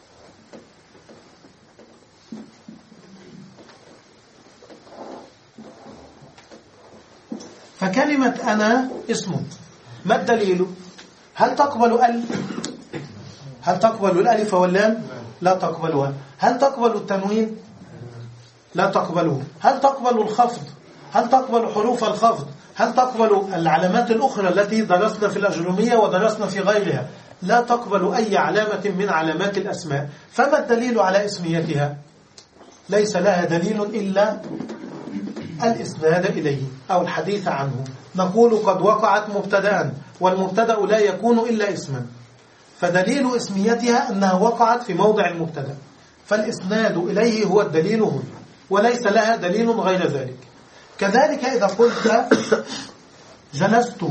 فكلمة أنا اسم، ما الدليل؟ هل تقبل ال هل تقبل الألف واللام؟ لا تقبلها. هل تقبل التنوين؟ لا تقبله. هل تقبل الخفض؟ هل تقبل حروف الخفض؟ هل تقبل العلامات الأخرى التي درسنا في الأجرومية ودرسنا في غيرها؟ لا تقبل أي علامة من علامات الأسماء. فما الدليل على اسميتها؟ ليس لها دليل إلا الإسناد إليه أو الحديث عنه. نقول قد وقعت مبتدأ، والمبتدأ لا يكون إلا اسما، فدليل اسميتها أنها وقعت في موضع المبتدأ، فالإسناد إليه هو الدليل هنا، وليس لها دليل غير ذلك. كذلك إذا قلت جلست،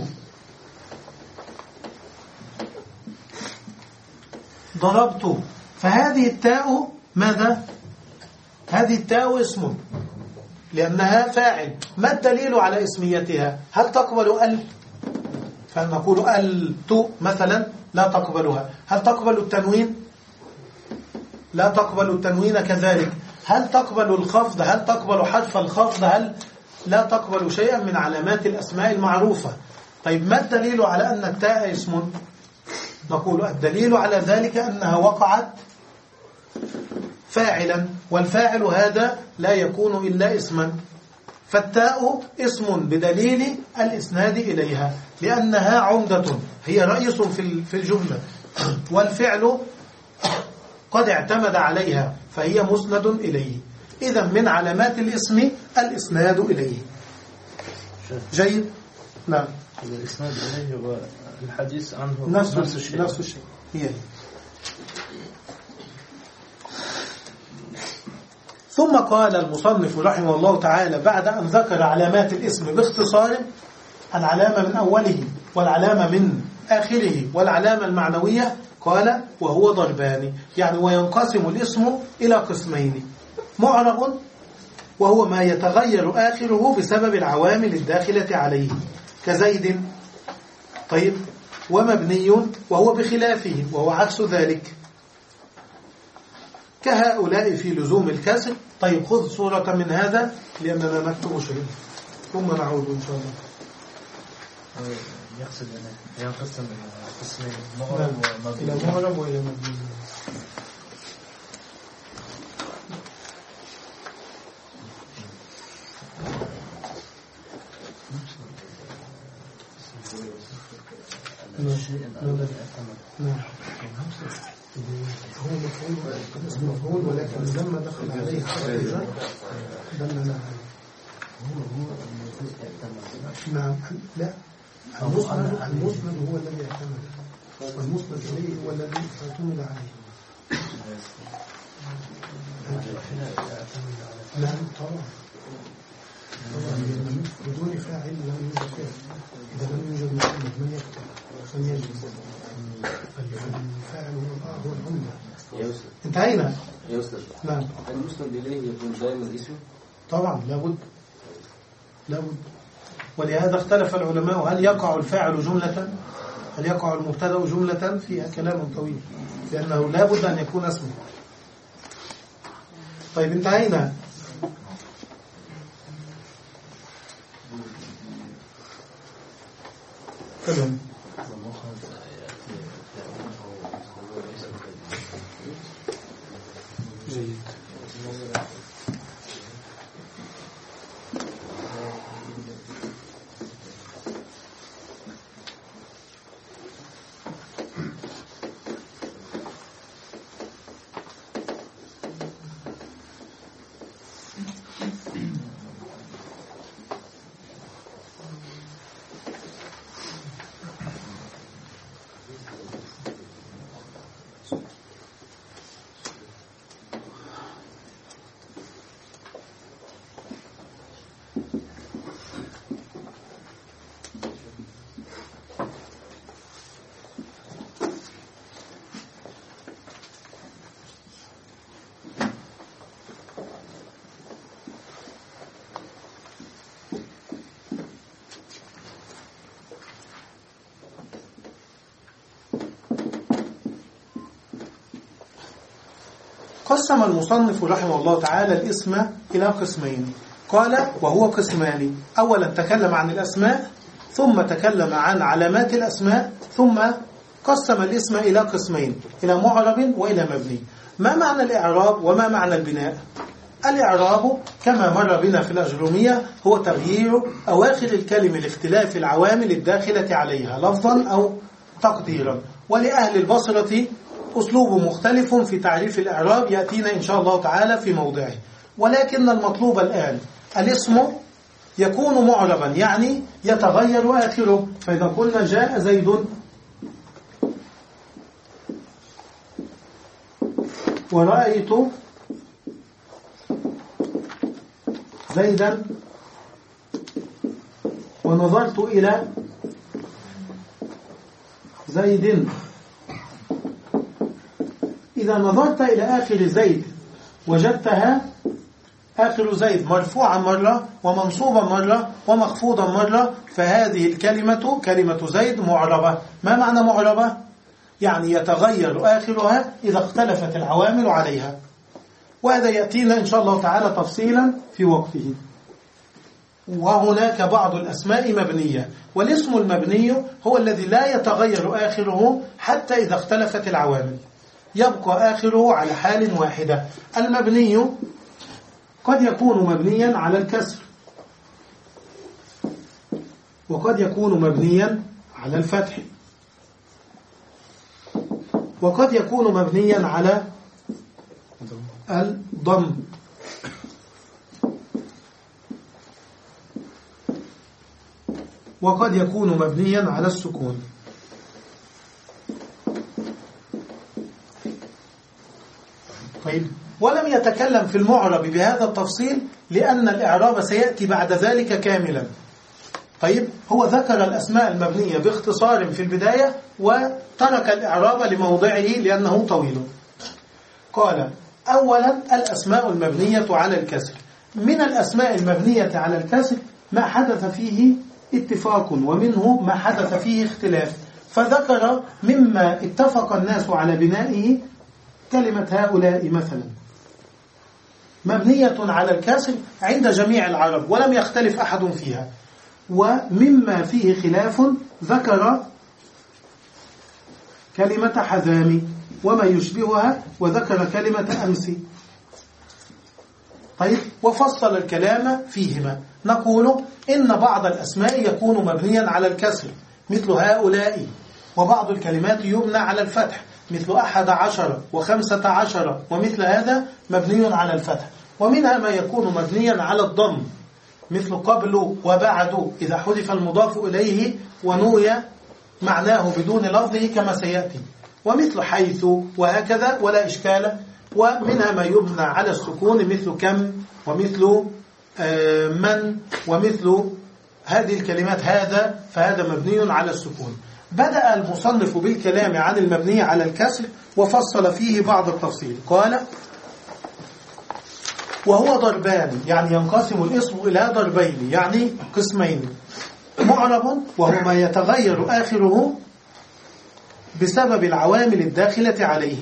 ضربت، فهذه التاء ماذا؟ هذه التاء اسم لأنها فاعل. ما الدليل على اسميتها؟ هل تقبل ال؟ فنقول الت مثلا لا تقبلها. هل تقبل التنوين؟ لا تقبل التنوين كذلك. هل تقبل الخفض؟ هل تقبل حرف الخفض؟ هل لا تقبل شيئا من علامات الأسماء المعروفة. طيب ما الدليل على أن التاء اسم؟ نقول الدليل على ذلك أنها وقعت فاعلا، والفاعل هذا لا يكون إلا اسما، فالتاء اسم بدليل الإسناد إليها، لأنها عمدة، هي رئيس في الجملة، والفعل قد اعتمد عليها فهي مسند إليه. إذا من علامات الاسم الإسناد إليه. جيد؟ نعم. الإسناد إليه هو الحديث عنه نفس, نفس الشيء نفس الشيء هي هي. ثم قال المصنف رحمه الله تعالى بعد أن ذكر علامات الاسم باختصار، العلامة من أوله والعلامة من آخره والعلامة المعنوية، قال وهو ضربان، يعني وينقسم الاسم إلى قسمين: معرب وهو ما يتغير آخره بسبب العوامل الداخلة عليه كزيد، طيب، ومبني وهو بخلافه وهو عكس ذلك كهؤلاء في لزوم الكسر. طيب خذ صورة من هذا لأننا نكتب شيء ثم نعود إن شاء الله. يقصد أن ينقسم إلى قسمين: معرب ومبني. إلى معرب وإلى مبني. نعم. هو مفعول اسم مفعول، ولكن لما دخل عليه حرف الجر دلنا عليه. نعم. لا، المسند المسند هو الذي اعتمد، والمسند اليه هو الذي اعتمد عليه. نعم طبعا. بدون فاعل لا يوجد فاعل. إذا لم يوجد محمد من يكتب من يجلس، فالفاعل هو العملة. انتهينا. نعم. المسند إليه يكون دائما اسم؟ طبعا لابد لابد. ولهذا اختلف العلماء هل يقع الفاعل جملة، هل يقع المبتدأ جملة، فيها كلام طويل، لأنه لابد أن يكون اسمه. طيب انتهينا. تمام. جيد. قسم المصنف رحمه الله تعالى الاسم إلى قسمين، قال وهو قسمان. أولا تكلم عن الأسماء، ثم تكلم عن علامات الأسماء، ثم قسم الاسم إلى قسمين: إلى معرب وإلى مبني. ما معنى الإعراب وما معنى البناء؟ الإعراب كما مر بنا في الأجرومية هو تغيير أواخر الكلمة لاختلاف العوامل الداخلة عليها لفظا أو تقديرا. ولأهل البصرة أسلوب مختلف في تعريف الإعراب يأتينا إن شاء الله تعالى في موضعه، ولكن المطلوب الآن الاسم يكون معربا، يعني يتغير آخره. فإذا قلنا جاء زيد ورأيت زيدا ونظرت إلى زيد، إذا نظرت إلى آخر زيد وجدتها آخر زيد مرفوعا مرة ومنصوبا مرة ومخفوضا مرة، فهذه الكلمة كلمة زيد معربة. ما معنى معربة؟ يعني يتغير آخرها إذا اختلفت العوامل عليها، وهذا يأتينا إن شاء الله تعالى تفصيلا في وقته. وهناك بعض الأسماء مبنية، والاسم المبني هو الذي لا يتغير آخره حتى إذا اختلفت العوامل، يبقى آخره على حال واحدة. المبني قد يكون مبنيا على الكسر، وقد يكون مبنيا على الفتح، وقد يكون مبنيا على الضم. وقد يكون مبنيا على السكون. طيب، ولم يتكلم في المعرب بهذا التفصيل لأن الإعراب سيأتي بعد ذلك كاملا. طيب، هو ذكر الأسماء المبنية باختصار في البداية وترك الإعراب لموضعه لأنه طويل. قال: أولا الأسماء المبنية على الكسر. من الأسماء المبنية على الكسر ما حدث فيه اتفاق ومنه ما حدث فيه اختلاف، فذكر مما اتفق الناس على بنائه كلمة هؤلاء مثلا مبنية على الكسر عند جميع العرب ولم يختلف أحد فيها. ومما فيه خلاف ذكر كلمة حذامي وما يشبهها، وذكر كلمة أمسي. طيب، وفصل الكلام فيهما. نقول إن بعض الأسماء يكون مبنيا على الكسر مثل هؤلاء، وبعض الكلمات يبنى على الفتح مثل أحد عشر وخمسة عشر، ومثل هذا مبني على الفتح. ومنها ما يكون مبنيا على الضم مثل قبل وبعد إذا حذف المضاف إليه ونوي معناه بدون لفظه كما سيأتي، ومثل حيث وهكذا ولا إشكال. ومنها ما يبنى على السكون مثل كم ومثل من ومثل هذه الكلمات هذا، فهذا مبني على السكون. بدأ المصنف بالكلام عن المبني على الكسر وفصل فيه بعض التفصيل. قال: وهو ضربان، يعني ينقسم الاسم إلى ضربين، يعني قسمين: معرب وهو ما يتغير آخره بسبب العوامل الداخلة عليه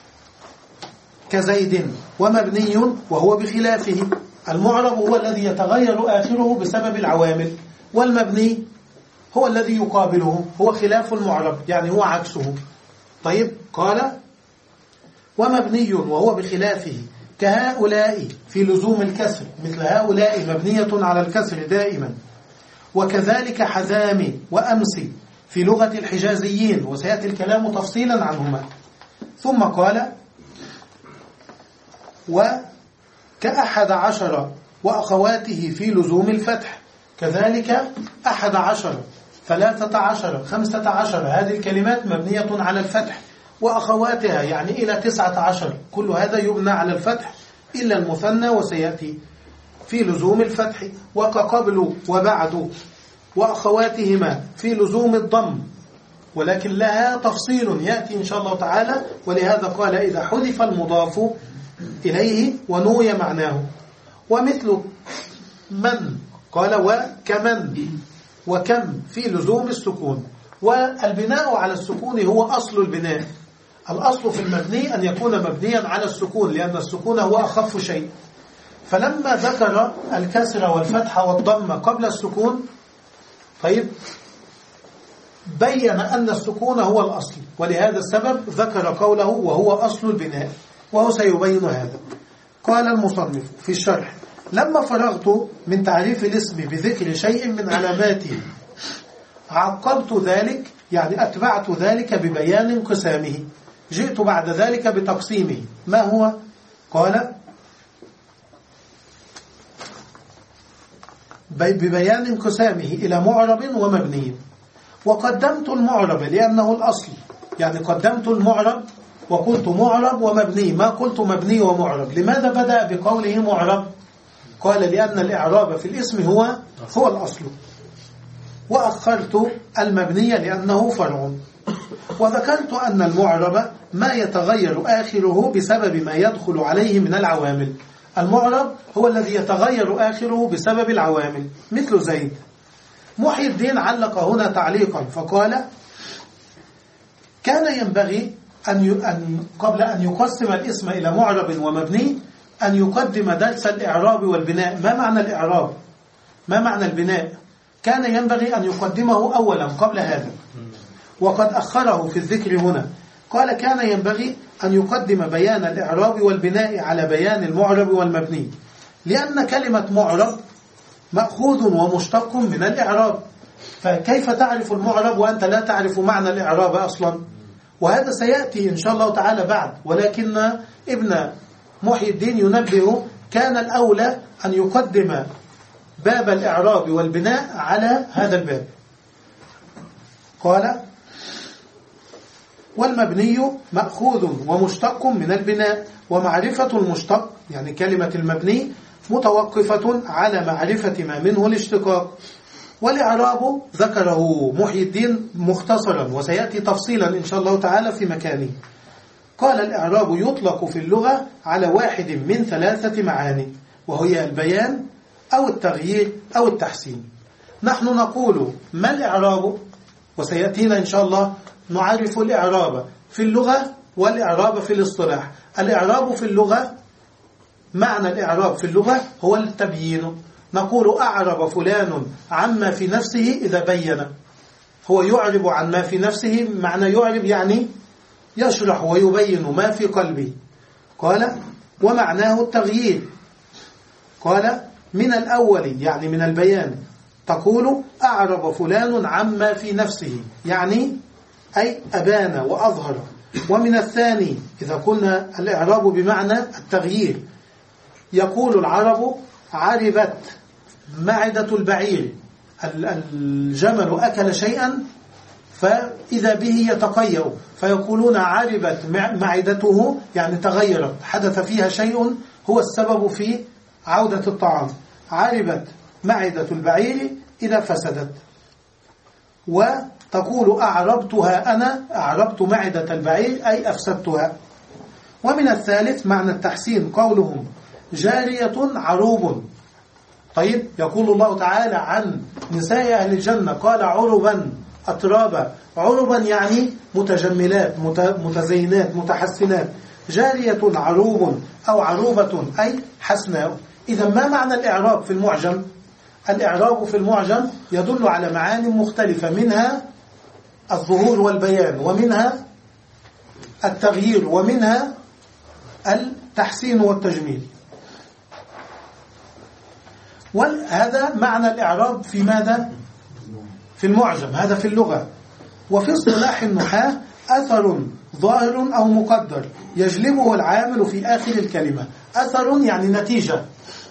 كزيد، ومبني وهو بخلافه. المعرب هو الذي يتغير آخره بسبب العوامل، والمبني هو الذي يقابله، هو خلاف المعرب يعني هو عكسه. طيب، قال: ومبني وهو بخلافه كهؤلاء في لزوم الكسر، مثل هؤلاء مبنية على الكسر دائما. وكذلك حذامي وأمسي في لغة الحجازيين، وسيأتي الكلام تفصيلا عنهما. ثم قال: وكأحد عشر وأخواته في لزوم الفتح، كذلك أحد عشر ثلاثة عشر خمسة عشر، هذه الكلمات مبنية على الفتح، وأخواتها يعني إلى تسعة عشر كل هذا يبنى على الفتح إلا المثنى وسيأتي في لزوم الفتح. وكقبل وبعد وأخواتهما في لزوم الضم، ولكن لها تفصيل يأتي إن شاء الله تعالى. ولهذا قال: إذا حذف المضاف إليه ونوي معناه. ومثل من قال: وكمن وكم في لزوم السكون. والبناء على السكون هو أصل البناء. الأصل في المبني أن يكون مبنيا على السكون، لأن السكون هو أخف شيء. فلما ذكر الكسر والفتح والضم قبل السكون، طيب، بين أن السكون هو الأصل، ولهذا السبب ذكر قوله وهو أصل البناء، وهو سيبين هذا. قال المصنف في الشرح: لما فرغت من تعريف الاسم بذكر شيء من علاماته عقبت ذلك، يعني أتبعت ذلك ببيان انقسامه. جئت بعد ذلك بتقسيمه. ما هو؟ قال: ببيان انقسامه إلى معرب ومبني. وقدمت المعرب لأنه الأصل، يعني قدمت المعرب وقلت معرب ومبني، ما قلت مبني ومعرب. لماذا بدأ بقوله معرب؟ قال: لأن الإعراب في الاسم هو هو الأصل. وأخرت المبني لأنه فرع. وذكرت أن المعرب ما يتغير آخره بسبب ما يدخل عليه من العوامل. المعرب هو الذي يتغير آخره بسبب العوامل، مثل زيد. محي الدين علق هنا تعليقا فقال: كان ينبغي أن قبل أن يقسم الاسم إلى معرب ومبني أن يقدم درس الإعراب والبناء. ما معنى الإعراب؟ ما معنى البناء؟ كان ينبغي أن يقدمه أولا قبل هذا، وقد أخره في الذكر هنا. قال: كان ينبغي أن يقدم بيان الإعراب والبناء على بيان المعرب والمبني، لأن كلمة معرب مأخوذ ومشتق من الإعراب، فكيف تعرف المعرب وأنت لا تعرف معنى الإعراب أصلا؟ وهذا سيأتي إن شاء الله تعالى بعد. ولكن ابن محي الدين ينبه كان الأولى أن يقدم باب الإعراب والبناء على هذا الباب. قال والمبني مأخوذ ومشتق من البناء، ومعرفة المشتق يعني كلمة المبني متوقفة على معرفة ما منه الاشتقاق. والإعراب ذكره محي الدين مختصرا وسيأتي تفصيلا إن شاء الله تعالى في مكانه. قال الإعراب يطلق في اللغة على واحد من ثلاثة معاني، وهي البيان أو التغيير أو التحسين. نحن نقول ما الإعراب؟ وسيأتينا إن شاء الله نعرف الإعراب في اللغة والإعراب في الاصطلاح. الإعراب في اللغة، معنى الإعراب في اللغة هو التبيين. نقول أعرب فلان عما في نفسه إذا بين. هو يعرب عن ما في نفسه، معنى يعرب يعني يشرح ويبين ما في قلبه. قال ومعناه التغيير. قال من الأول يعني من البيان، تقول أعرب فلان عما في نفسه يعني أي أبان وأظهر. ومن الثاني إذا قلنا الإعراب بمعنى التغيير، يقول العرب عربت معدة البعير، الجمل أكل شيئا فإذا به يتقيأ، فيقولون عربت معدته يعني تغيرت، حدث فيها شيء هو السبب في عودة الطعام. عربت معدة البعير إذا فسدت. وتقول أعربتها أنا، أعربت معدة البعير أي أفسدتها. ومن الثالث معنى التحسين قولهم جارية عروب. طيب يقول الله تعالى عن نساء أهل الجنة قال عربا أترابا. عربا يعني متجملات متزينات متحسنات. جارية عروب أو عروبة أي حسناء. إذا ما معنى الإعراب في المعجم؟ الإعراب في المعجم يدل على معاني مختلفة، منها الظهور والبيان، ومنها التغيير، ومنها التحسين والتجميل. وهذا معنى الإعراب في ماذا؟ في المعجم، هذا في اللغة. وفي اصطلاح النحاة أثر ظاهر أو مقدر يجلبه العامل في آخر الكلمة. أثر يعني نتيجة.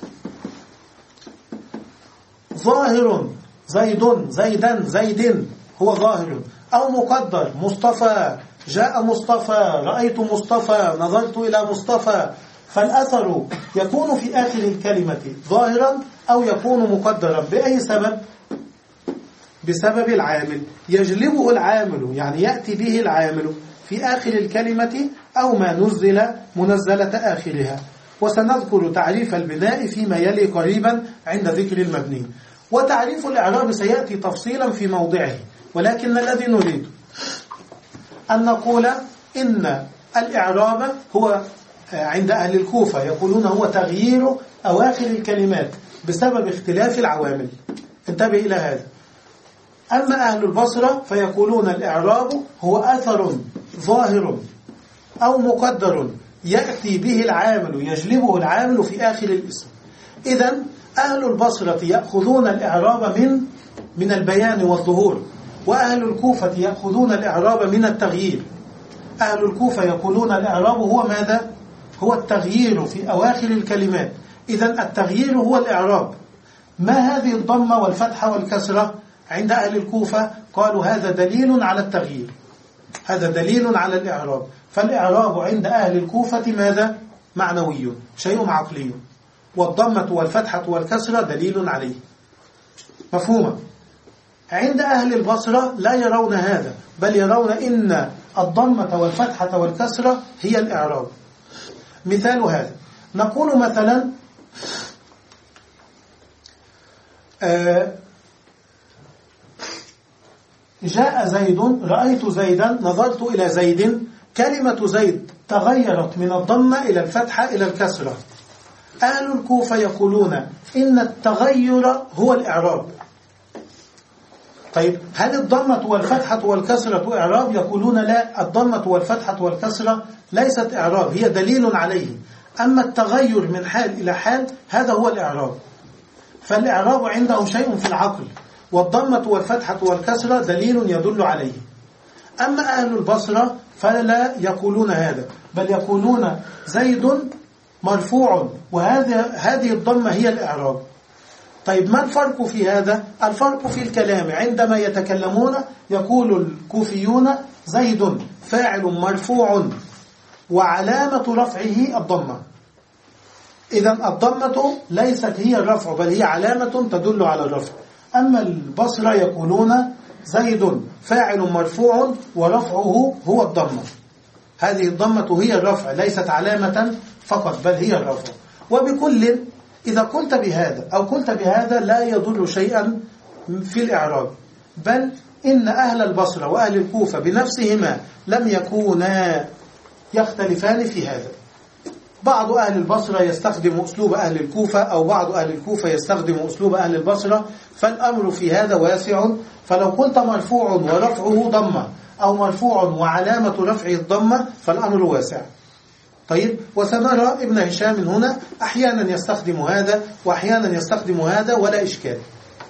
ظاهر زيد زيدا زيد هو ظاهر، أو مقدر مصطفى جاء مصطفى رأيت مصطفى نظرت إلى مصطفى. فالأثر يكون في آخر الكلمة ظاهرا أو يكون مقدرا. بأي سبب؟ بسبب العامل، يجلبه العامل يعني يأتي به العامل في آخر الكلمة أو ما نزل منزلة آخرها. وسنذكر تعريف البناء فيما يلي قريبا عند ذكر المبني. وتعريف الإعراب سيأتي تفصيلا في موضعه، ولكن الذي نريد أن نقول إن الإعراب هو عند أهل الكوفة يقولون هو تغيير أواخر الكلمات بسبب اختلاف العوامل. انتبه إلى هذا. أما أهل البصرة فيقولون الإعراب هو أثر ظاهر أو مقدر يأتي به العامل يجلبه العامل في آخر الاسم. إذن أهل البصرة يأخذون الإعراب من من البيان والظهور، وأهل الكوفة يأخذون الإعراب من التغيير. أهل الكوفة يقولون الإعراب هو ماذا؟ هو التغيير في أواخر الكلمات. إذن التغيير هو الإعراب. ما هذه الضمة والفتحة والكسرة؟ عند أهل الكوفة قالوا هذا دليل على التغيير، هذا دليل على الإعراب. فالإعراب عند أهل الكوفة ماذا؟ معنوي، شيء عقلي، والضمة والفتحة والكسرة دليل عليه. مفهومة؟ عند أهل البصرة لا يرون هذا، بل يرون إن الضمة والفتحة والكسرة هي الإعراب. مثال هذا نقول مثلا آه جاء زيد رأيت زيدا نظرت إلى زيد. كلمة زيد تغيرت من الضمة إلى الفتحة إلى الكسرة. أهل الكوفة يقولون إن التغير هو الإعراب. طيب هل الضمة والفتحة والكسرة إعراب؟ يقولون لا، الضمة والفتحة والكسرة ليست إعراب، هي دليل عليه. أما التغير من حال إلى حال هذا هو الإعراب. فالإعراب عندهم شيء في العقل، والضمة والفتحة والكسرة دليل يدل عليه. أما أهل البصرة فلا يقولون هذا، بل يقولون زيد مرفوع، وهذه هذه الضمة هي الإعراب. طيب ما الفرق في هذا؟ الفرق في الكلام. عندما يتكلمون يقول الكوفيون زيد فاعل مرفوع وعلامة رفعه الضمة. إذن الضمة ليست هي الرفع بل هي علامة تدل على الرفع. أما البصرة يقولون زيد فاعل مرفوع ورفعه هو الضمة. هذه الضمة هي الرفع ليست علامة فقط بل هي الرفع. وبكل إذا قلت بهذا أو قلت بهذا لا يضر شيئا في الإعراب، بل إن أهل البصرة وأهل الكوفة بنفسهما لم يكونا يختلفان في هذا. بعض أهل البصرة يستخدم أسلوب أهل الكوفة أو بعض أهل الكوفة يستخدم أسلوب أهل البصرة، فالأمر في هذا واسع. فلو قلت مرفوع ورفعه ضمة أو مرفوع وعلامة رفعه الضمة فالأمر واسع. طيب، وسنرى ابن هشام هنا أحيانا يستخدم هذا وأحيانا يستخدم هذا ولا إشكال.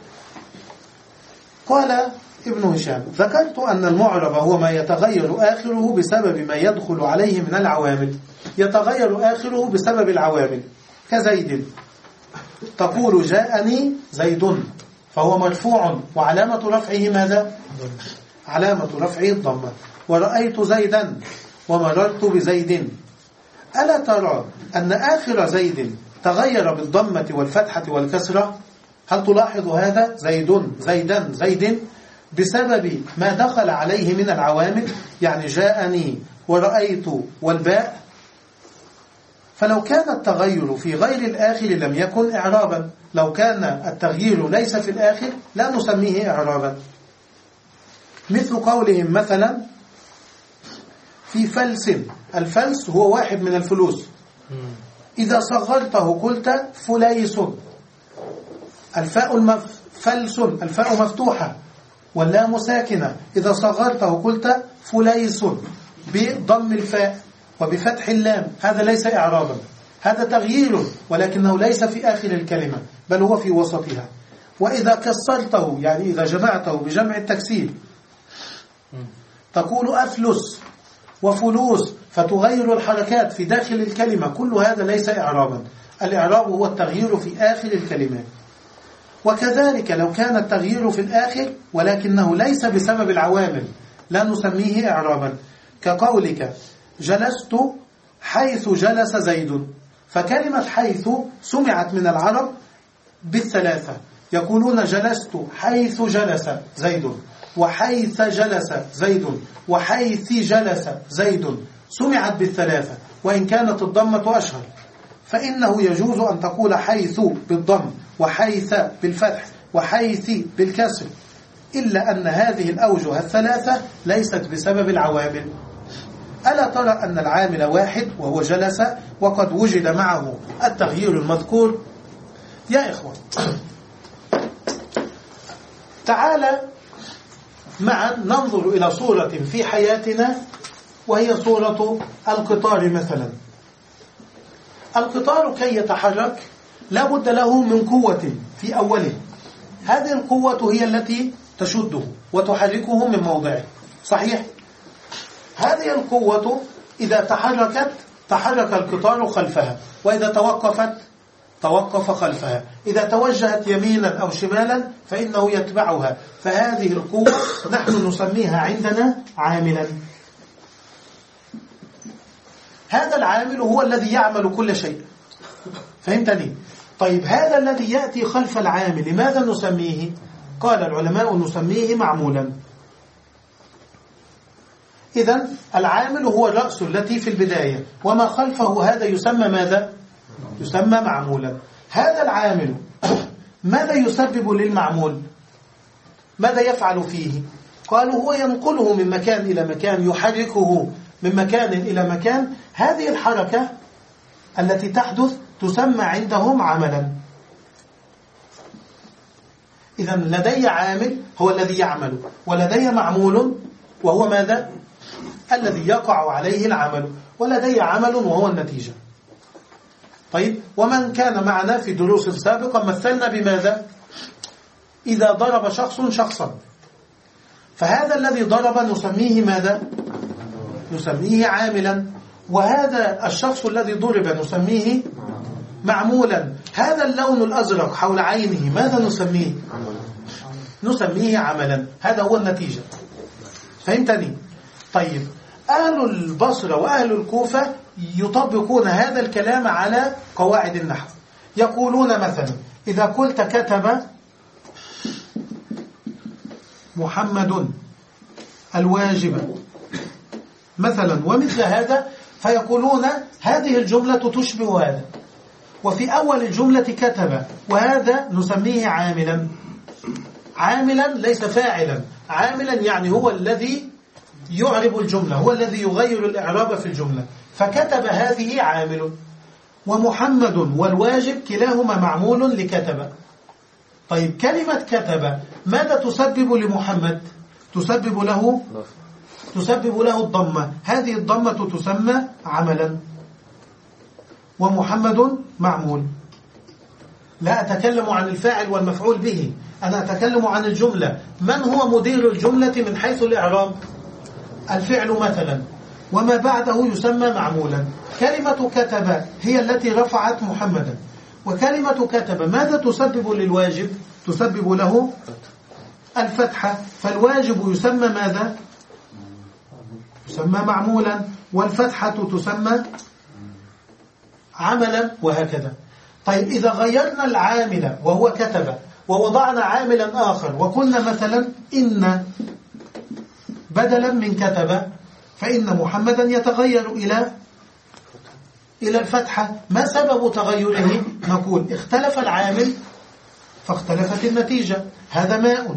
قال ابن هشام: ذكرت أن المعرب هو ما يتغير آخره بسبب ما يدخل عليه من العوامل. يتغير آخره بسبب العوامل، كزيد تقول جاءني زيد فهو مرفوع وعلامة رفعه ماذا؟ علامة رفعه الضمة. ورأيت زيدا ومررت بزيد. ألا ترى أن آخر زيد تغير بالضمة والفتحة والكسرة؟ هل تلاحظ هذا؟ زيد زيدا زيد بسبب ما دخل عليه من العوامل، يعني جاءني ورأيت والباء. فلو كان التغير في غير الآخر لم يكن إعرابا. لو كان التغيير ليس في الآخر لا نسميه إعرابا. مثل قولهم مثلا في فلس. الفلس هو واحد من الفلوس. إذا صغرته قلت فليس. الفاء المف... فلس الفاء مفتوحة واللام ساكنة. إذا صغرته قلت فليس بضم الفاء وبفتح اللام. هذا ليس إعرابا، هذا تغيير، ولكنه ليس في آخر الكلمة بل هو في وسطها. وإذا كسرته يعني إذا جمعته بجمع التكسير تقول أفلس وفلوس، فتغير الحركات في داخل الكلمة. كل هذا ليس إعرابا. الإعراب هو التغيير في آخر الكلمات. وكذلك لو كان التغيير في الآخر ولكنه ليس بسبب العوامل لا نسميه إعرابا، كقولك جلست حيث جلس زيد. فكلمة حيث سمعت من العرب بالثلاثة، يقولون جلست حيث جلس زيد، وحيث جلس زيد، وحيث جلس زيد. سمعت بالثلاثة وإن كانت الضمة أشهر، فإنه يجوز أن تقول حيث بالضم وحيث بالفتح وحيث بالكسر، إلا أن هذه الأوجه الثلاثة ليست بسبب العوامل. ألا ترى أن العامل واحد وهو جلس وقد وجد معه التغيير المذكور؟ يا إخوة، تعالى معا ننظر إلى صورة في حياتنا وهي صورة القطار مثلا. القطار كي يتحرك لا بد له من قوة في أوله. هذه القوة هي التي تشده وتحركه من موضعه، صحيح؟ هذه القوة إذا تحركت تحرك القطار خلفها، وإذا توقفت توقف خلفها. إذا توجهت يمينا أو شمالا فإنه يتبعها. فهذه القوة نحن نسميها عندنا عاملا. هذا العامل هو الذي يعمل كل شيء. فهمتني؟ طيب هذا الذي يأتي خلف العامل لماذا نسميه؟ قال العلماء نسميه معمولا. إذن العامل هو الرأس التي في البداية، وما خلفه هذا يسمى ماذا؟ يسمى معمولا. هذا العامل ماذا يسبب للمعمول؟ ماذا يفعل فيه؟ قالوا هو ينقله من مكان إلى مكان، يحركه من مكان إلى مكان. هذه الحركة التي تحدث تسمى عندهم عملا. إذن لدي عامل هو الذي يعمل، ولدي معمول وهو ماذا؟ الذي يقع عليه العمل، ولدي عمل وهو النتيجة. طيب، ومن كان معنا في دروس سابقة مثلنا بماذا؟ إذا ضرب شخص شخصا، فهذا الذي ضرب نسميه ماذا؟ نسميه عاملا. وهذا الشخص الذي ضرب نسميه معمولا. هذا اللون الأزرق حول عينه ماذا نسميه؟ نسميه عملا. هذا هو النتيجة. فهمتني؟ طيب أهل البصرة وأهل الكوفة يطبقون هذا الكلام على قواعد النحو. يقولون مثلا إذا قلت كتب محمد الواجب مثلا ومثل هذا، فيقولون هذه الجملة تشبه هذا، وفي أول الجملة كتب، وهذا نسميه عاملا. عاملا ليس فاعلا، عاملا يعني هو الذي يعرب الجملة، هو الذي يغير الإعراب في الجملة. فكتب هذه عامل، ومحمد والواجب كلاهما معمول لكتب. طيب كلمة كتب ماذا تسبب لمحمد؟ تسبب له تسبب له الضمة، هذه الضمة تسمى عملا، ومحمد معمول. لا أتكلم عن الفاعل والمفعول به، أنا أتكلم عن الجملة. من هو مدير الجملة من حيث الإعراب؟ الفعل مثلا، وما بعده يسمى معمولا. كلمة كتب هي التي رفعت محمدا، وكلمة كتب ماذا تسبب للواجب؟ تسبب له الفتحة، فالواجب يسمى ماذا؟ يسمى معمولا، والفتحة تسمى عملا، وهكذا. طيب إذا غيرنا العامل وهو كتب ووضعنا عاملا آخر وقلنا مثلا إن بدلا من كتب، فإن محمدا يتغير إلى إلى الفتحة. ما سبب تغيره؟ نقول اختلف العامل فاختلفت النتيجة. هذا ماء،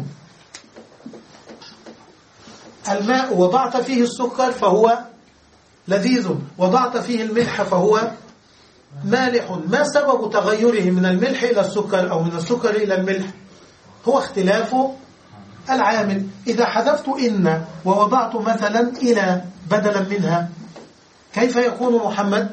الماء وضعت فيه السكر فهو لذيذ، وضعت فيه الملح فهو مالح. ما سبب تغيره من الملح إلى السكر أو من السكر إلى الملح؟ هو اختلاف العامل. إذا حذفت إن ووضعت مثلا إلى بدلا منها، كيف يكون محمد؟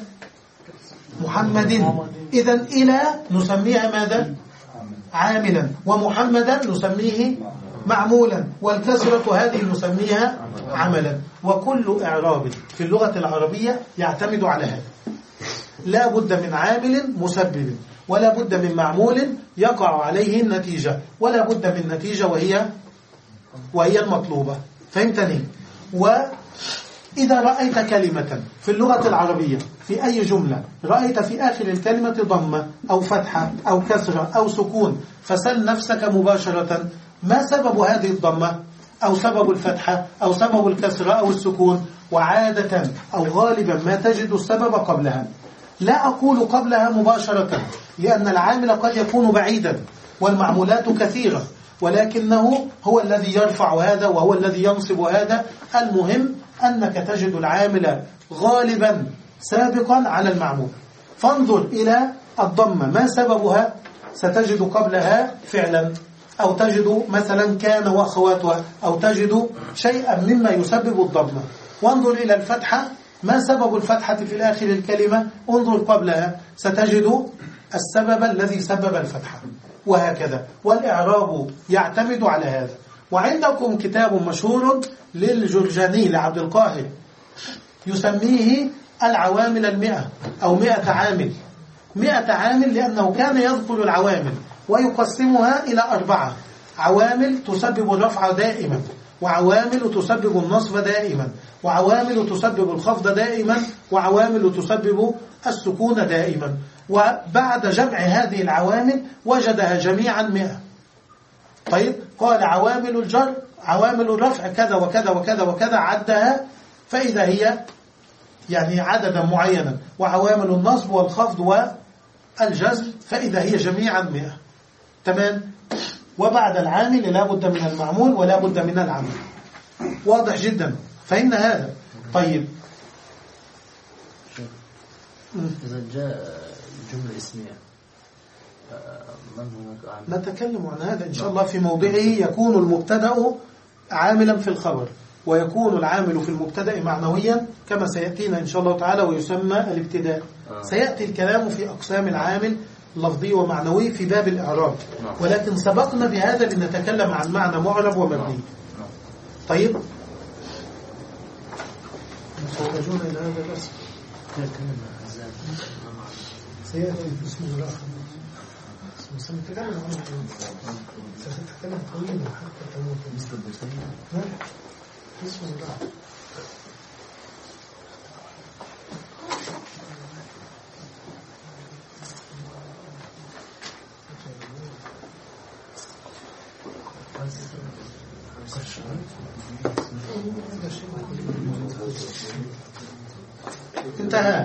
محمد. إذن إلى نسميها ماذا؟ عاملا، ومحمدا نسميه معمولا، والكسرة هذه نسميها عملا. وكل إعراب في اللغة العربية يعتمد على هذا. لا بد من عامل مسبب، ولا بد من معمول يقع عليه النتيجة، ولا بد من نتيجة وهي وهي المطلوبة. فهمتني؟ وإذا رأيت كلمة في اللغة العربية في أي جملة رأيت في آخر الكلمة ضمة أو فتحة أو كسرة أو سكون، فسل نفسك مباشرة ما سبب هذه الضمة أو سبب الفتحة أو سبب الكسرة أو السكون. وعادة أو غالبا ما تجد السبب قبلها. لا أقول قبلها مباشرة، لأن العامل قد يكون بعيدا والمعمولات كثيرة، ولكنه هو الذي يرفع هذا وهو الذي ينصب هذا. المهم أنك تجد العامل غالبا سابقا على المعمول. فانظر إلى الضمة ما سببها؟ ستجد قبلها فعلا، أو تجد مثلا كان وأخواتها، أو تجد شيئا مما يسبب الضمة. وانظر إلى الفتحة ما سبب الفتحة في الآخر الكلمة؟ انظر قبلها، ستجد السبب الذي سبب الفتحة، وهكذا. والإعراب يعتمد على هذا. وعندكم كتاب مشهور للجرجاني لعبد القاهر يسميه العوامل المئة أو مئة عامل. مئة عامل لأنه كان يذكر العوامل ويقسمها إلى أربعة: عوامل تسبب الرفع دائما، وعوامل تسبب النصب دائما، وعوامل تسبب الخفض دائما، وعوامل تسبب السكون دائما. وبعد جمع هذه العوامل وجدها جميعا مئة. طيب قال عوامل الجر، عوامل الرفع كذا وكذا وكذا وكذا، عدها فإذا هي يعني عددا معينا، وعوامل النصب والخفض والجزر فإذا هي جميعا مئة. تمام. وبعد العامل لا بد من المعمول ولا بد من العمل. واضح جدا. فإن هذا. طيب إذا جاء جملة اسمية من هناك عامل؟ نتكلم عن هذا إن شاء الله في موضعه. يكون المبتدأ عاملا في الخبر، ويكون العامل في المبتدأ معنويا كما سيأتينا إن شاء الله تعالى، ويسمى الابتداء. آه. سيأتي الكلام في أقسام العامل لفظي ومعنوي في باب الإعراب، ولكن سبقنا بهذا لنتكلم عن معنى معرب ومبني. طيب نتوجهون إلى هذا الأسف. سيئة اسمه الآخر بس نتكلم عنه ستتكلم طويلا حتى تموت مثل البسيط اسمه الآخر. انتهى.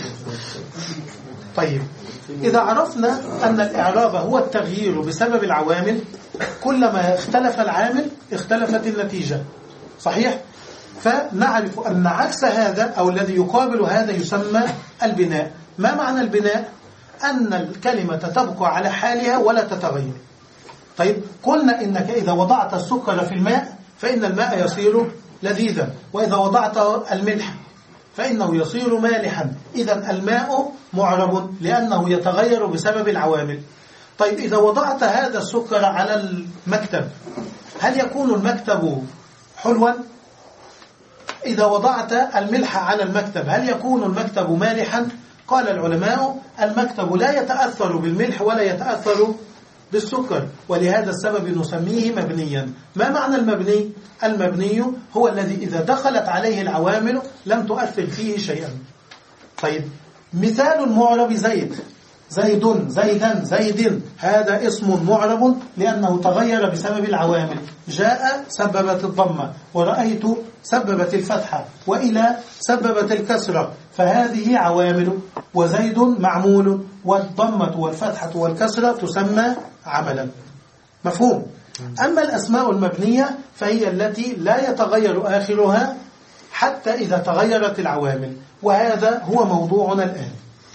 طيب إذا عرفنا أن الإعراب هو التغيير بسبب العوامل، كلما اختلف العامل اختلفت النتيجة، صحيح؟ فنعرف أن عكس هذا أو الذي يقابل هذا يسمى البناء. ما معنى البناء؟ أن الكلمة تبقى على حالها ولا تتغير. طيب قلنا إنك إذا وضعت السكر في الماء فإن الماء يصير لذيذا، وإذا وضعت الملح فإنه يصير مالحا. إذن الماء معرب لأنه يتغير بسبب العوامل. طيب إذا وضعت هذا السكر على المكتب هل يكون المكتب حلوا؟ إذا وضعت الملح على المكتب هل يكون المكتب مالحا؟ قال العلماء المكتب لا يتأثر بالملح ولا يتأثر بالسكر، ولهذا السبب نسميه مبنيا. ما معنى المبني؟ المبني هو الذي إذا دخلت عليه العوامل لم تؤثر فيه شيئا. طيب مثال المعرب زيد، زيد، زيدا، زيد، هذا اسم معرب لأنه تغير بسبب العوامل. جاء سببت الضمة، ورأيت سببت الفتحة، وإلى سببت الكسرة، فهذه عوامل. وزيد معمول، والضمة والفتحة والكسرة تسمى عملا. مفهوم؟ أما الأسماء المبنية فهي التي لا يتغير آخرها حتى إذا تغيرت العوامل، وهذا هو موضوعنا الآن.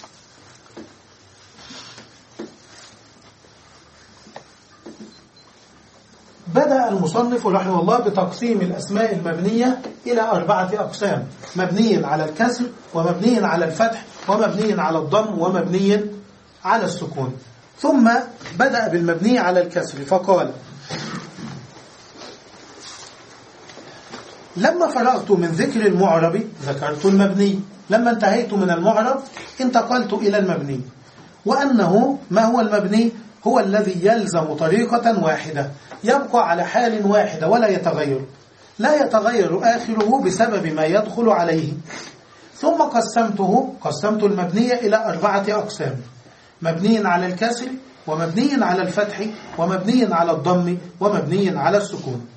بدأ المصنف رحمه الله بتقسيم الأسماء المبنية إلى أربعة أقسام: مبني على الكسر، ومبني على الفتح، ومبني على الضم، ومبني على السكون. ثم بدأ بالمبني على الكسر فقال: لما فرغت من ذكر المعرب ذكرت المبني، لما انتهيت من المعرب انتقلت إلى المبني. وأنه ما هو المبني؟ هو الذي يلزم طريقة واحدة، يبقى على حال واحدة ولا يتغير، لا يتغير آخره بسبب ما يدخل عليه. ثم قسمته قسمت المبني إلى أربعة أقسام: مبني على الكسر، ومبني على الفتح، ومبني على الضم، ومبني على السكون.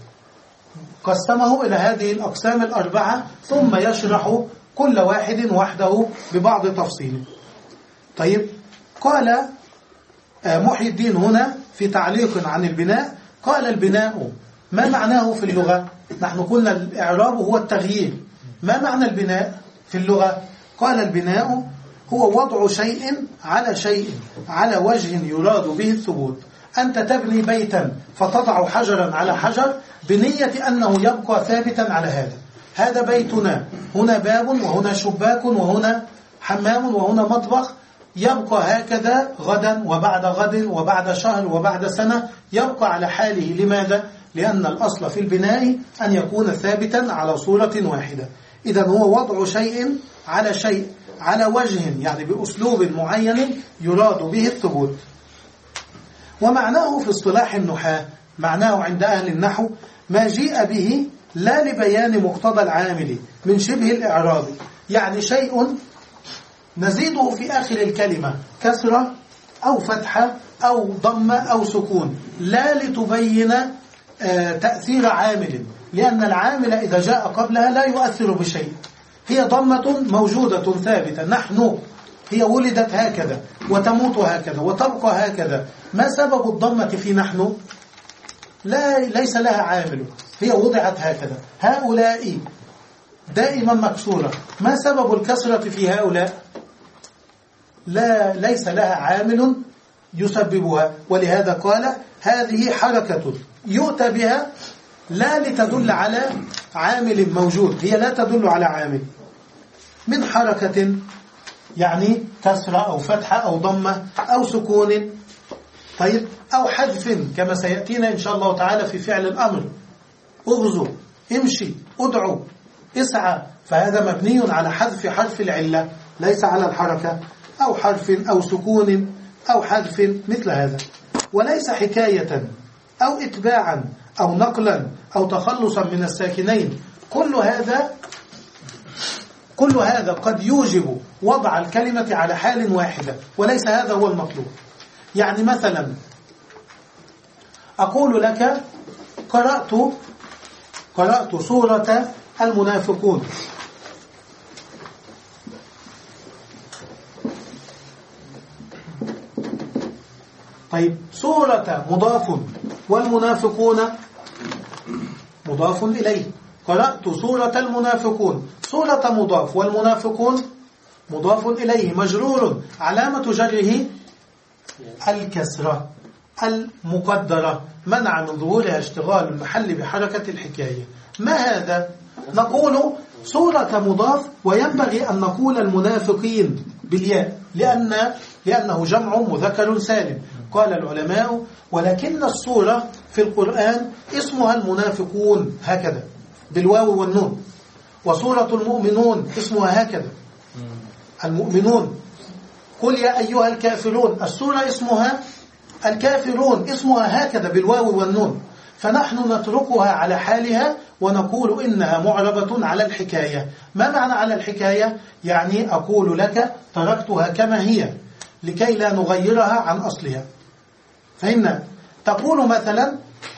قسمه إلى هذه الأقسام الأربعة، ثم يشرح كل واحد وحده ببعض تفصيله. طيب قال محي الدين هنا في تعليق عن البناء، قال: البناء ما معناه في اللغة؟ نحن قلنا الإعراب هو التغيير. ما معنى البناء في اللغة؟ قال: البناء هو وضع شيء على شيء على وجه يراد به الثبوت. أنت تبني بيتا فتضع حجرا على حجر بنية أنه يبقى ثابتا على هذا. هذا بيتنا، هنا باب، وهنا شباك، وهنا حمام، وهنا مطبخ، يبقى هكذا غدا وبعد غد وبعد شهر وبعد سنة، يبقى على حاله. لماذا؟ لأن الأصل في البناء أن يكون ثابتا على صورة واحدة. إذن هو وضع شيء على شيء على وجه، يعني بأسلوب معين يراد به الثبوت. ومعناه في اصطلاح النحاة، معناه عند أهل النحو ما جيء به لا لبيان مقتضى العامل من شبه الإعراب، يعني شيء نزيده في آخر الكلمة كسرة أو فتحة أو ضمة أو سكون، لا لتبين تأثير عامل، لأن العامل إذا جاء قبلها لا يؤثر بشيء. هي ضمة موجودة ثابتة، نحن، هي ولدت هكذا وتموت هكذا وتبقى هكذا. ما سبب الضمة في نحن؟ لا، ليس لها عامل، هي وضعت هكذا. هؤلاء دائما مكسورة. ما سبب الكسرة في هؤلاء؟ لا، ليس لها عامل يسببها. ولهذا قال: هذه حركة يؤتى بها لا لتدل على عامل موجود، هي لا تدل على عامل. من حركة يعني كسرة أو فتحة أو ضمة أو سكون، طيب، أو حذف كما سيأتينا إن شاء الله تعالى في فعل الأمر: اغزو، امشي، ادعو، اسعى، فهذا مبني على حذف حرف العلة. ليس على الحركة أو حرف أو سكون أو حذف مثل هذا، وليس حكاية أو إتباعا أو نقلا أو تخلصا من الساكنين. كل هذا كل هذا قد يوجب وضع الكلمة على حال واحدة، وليس هذا هو المطلوب. يعني مثلا أقول لك قرأت قرأت سورة المنافقون. طيب سورة مضاف والمنافقون مضاف إليه. قرأت سورة المنافقون، سورة مضاف والمنافقون مضاف إليه مجرور، علامة جره الكسرة المقدرة منع من ظهورها اشتغال المحل بحركة الحكاية. ما هذا؟ نقول سورة مضاف، وينبغي أن نقول المنافقين بالياء لأن لأنه جمع مذكر سالم. قال العلماء ولكن السورة في القرآن اسمها المنافقون هكذا بالواو والنون، وسورة المؤمنون اسمها هكذا المؤمنون. قل يا أيها الكافرون، السورة اسمها الكافرون اسمها هكذا بالواو والنون. فنحن نتركها على حالها ونقول إنها معربة على الحكاية. ما معنى على الحكاية؟ يعني أقول لك تركتها كما هي لكي لا نغيرها عن أصلها. فهمنا؟ تقول مثلا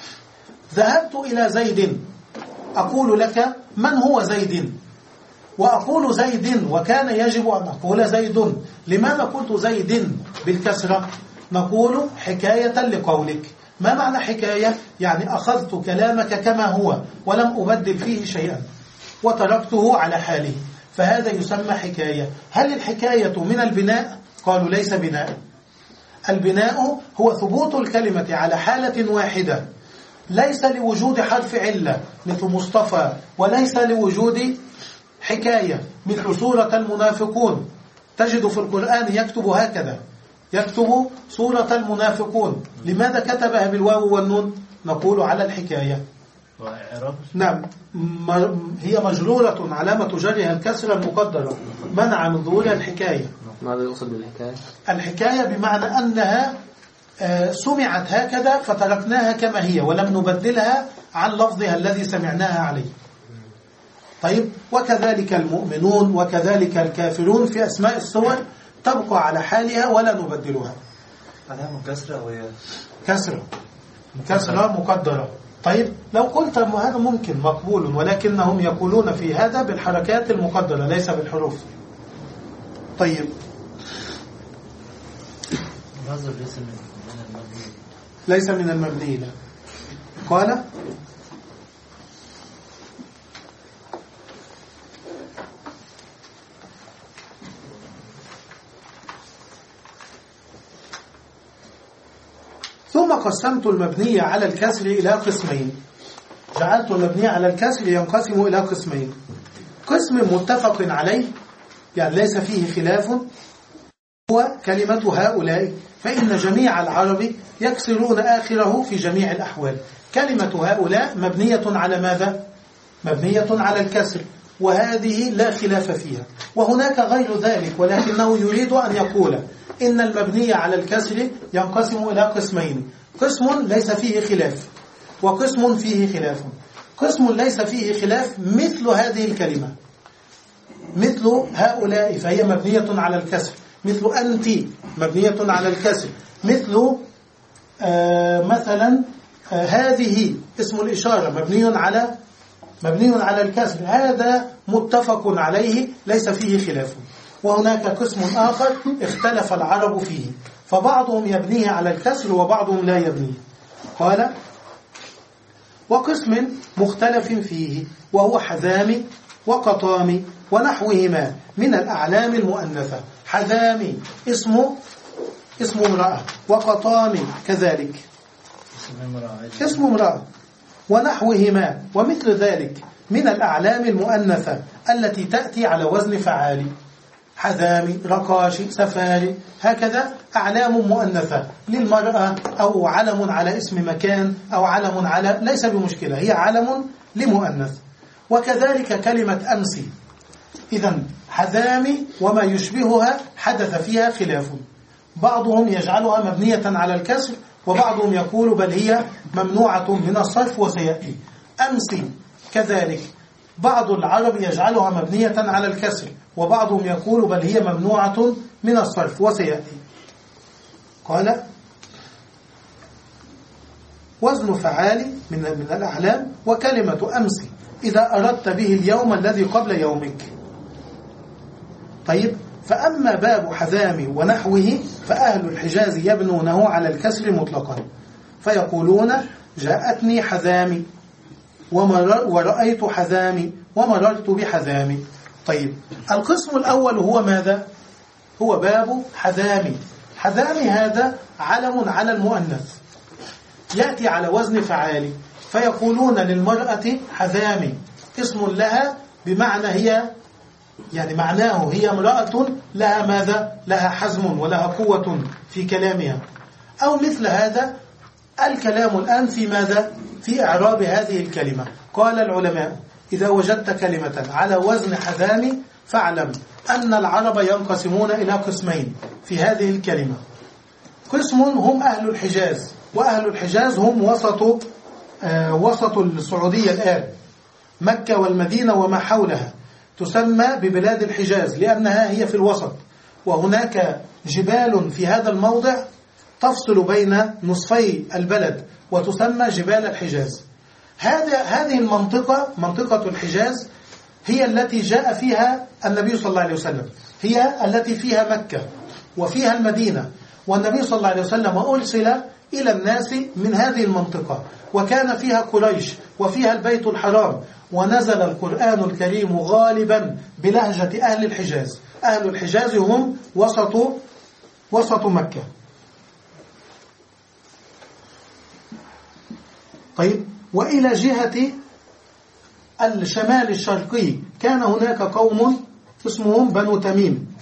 ذهبت إلى زيد، أقول لك من هو زيد؟ وأقول زيد وكان يجب أن أقول زيد. لماذا قلت زيد بالكسرة؟ نقول حكاية لقولك. ما معنى حكاية؟ يعني أخذت كلامك كما هو ولم أبدل فيه شيئا وتركته على حاله، فهذا يسمى حكاية. هل الحكاية من البناء؟ قالوا ليس بناء. البناء هو ثبوت الكلمة على حالة واحدة، ليس لوجود حرف علة مثل مصطفى، وليس لوجود حكاية مثل سورة المنافقون. تجد في القرآن يكتب هكذا، يكتب سورة المنافقون. لماذا كتبها بالواو والنون؟ نقول على الحكاية. نعم، هي مجرورة علامة جرها الكسرة المقدرة منع من ظهورها الحكاية. ماذا يقصد بالحكاية؟ الحكاية بمعنى أنها سمعت هكذا فتركناها كما هي ولم نبدلها عن لفظها الذي سمعناها عليه. طيب، وكذلك المؤمنون وكذلك الكافرون في أسماء السور تبقى على حالها ولا نبدلها. علامة كسرة وهي كسرة كسرة مقدرة. طيب لو قلت هذا ممكن مقبول، ولكنهم يقولون في هذا بالحركات المقدرة ليس بالحروف. طيب ليس من المبني لا. قال ثم قسمت المبني على الكسر إلى قسمين. جعلت المبني على الكسر ينقسم إلى قسمين: قسم متفق عليه يعني ليس فيه خلاف هو كلمة هؤلاء، فإن جميع العرب يكسرون آخره في جميع الأحوال. كلمة هؤلاء مبنية على ماذا؟ مبنية على الكسر، وهذه لا خلاف فيها. وهناك غير ذلك، ولكنه يريد أن يقول إن المبني على الكسر ينقسم إلى قسمين: قسم ليس فيه خلاف وقسم فيه خلاف. قسم ليس فيه خلاف مثل هذه الكلمة، مثل هؤلاء فهي مبنية على الكسر، مثل أنت مبنية على الكسر، مثل آه مثلا آه هذه اسم الإشارة مبني على مبني على الكسر. هذا متفق عليه ليس فيه خلاف. وهناك قسم آخر اختلف العرب فيه، فبعضهم يبنيه على الكسر وبعضهم لا يبنيه. قال: وقسم مختلف فيه وهو حذام وقطام ونحوهما من الأعلام المؤنثة. حذام اسم اسم امرأة، وقطام كذلك اسم امرأة، ونحوهما ومثل ذلك من الأعلام المؤنثة التي تأتي على وزن فعال. حذام، رقاشي، سفاري، هكذا أعلام مؤنثة للمرأة، أو علم على اسم مكان، أو علم على، ليس بمشكلة، هي علم لمؤنث. وكذلك كلمة أمسي. إذن حذامي وما يشبهها حدث فيها خلاف، بعضهم يجعلها مبنية على الكسر وبعضهم يقول بل هي ممنوعة من الصرف وسيأتي. أمسي كذلك بعض العرب يجعلها مبنية على الكسر وبعضهم يقول بل هي ممنوعة من الصرف وسيأتي. قال وزن فعالي من من الأعلام وكلمة أمسي إذا أردت به اليوم الذي قبل يومك. طيب، فأما باب حذامي ونحوه فأهل الحجاز يبنونه على الكسر مطلقا، فيقولون جاءتني حذامي ورأيت حذامي ومررت بحذامي. طيب، القسم الأول هو ماذا؟ هو باب حذامي. حذامي هذا علم على المؤنث يأتي على وزن فعالي، فيقولون للمرأة حذامي، اسم لها بمعنى هي، يعني معناه هي امرأة لها ماذا؟ لها حزم ولها قوة في كلامها. أو مثل هذا الكلام الآن في ماذا؟ في إعراب هذه الكلمة. قال العلماء إذا وجدت كلمة على وزن حذامي فاعلم أن العرب ينقسمون إلى قسمين في هذه الكلمة. قسم هم أهل الحجاز، وأهل الحجاز هم وسط آه وسط السعودية الآن، مكة والمدينة وما حولها تسمى ببلاد الحجاز لأنها هي في الوسط، وهناك جبال في هذا الموضع تفصل بين نصفي البلد وتسمى جبال الحجاز. هذا هذه المنطقة منطقة الحجاز هي التي جاء فيها النبي صلى الله عليه وسلم، هي التي فيها مكة وفيها المدينة، والنبي صلى الله عليه وسلم أرسل إلى الناس من هذه المنطقة، وكان فيها قريش وفيها البيت الحرام، ونزل القرآن الكريم غالبا بلهجة أهل الحجاز. أهل الحجاز هم وسط وسط مكة. طيب، وإلى جهة الشمال الشرقي كان هناك قوم اسمهم بنو تميم.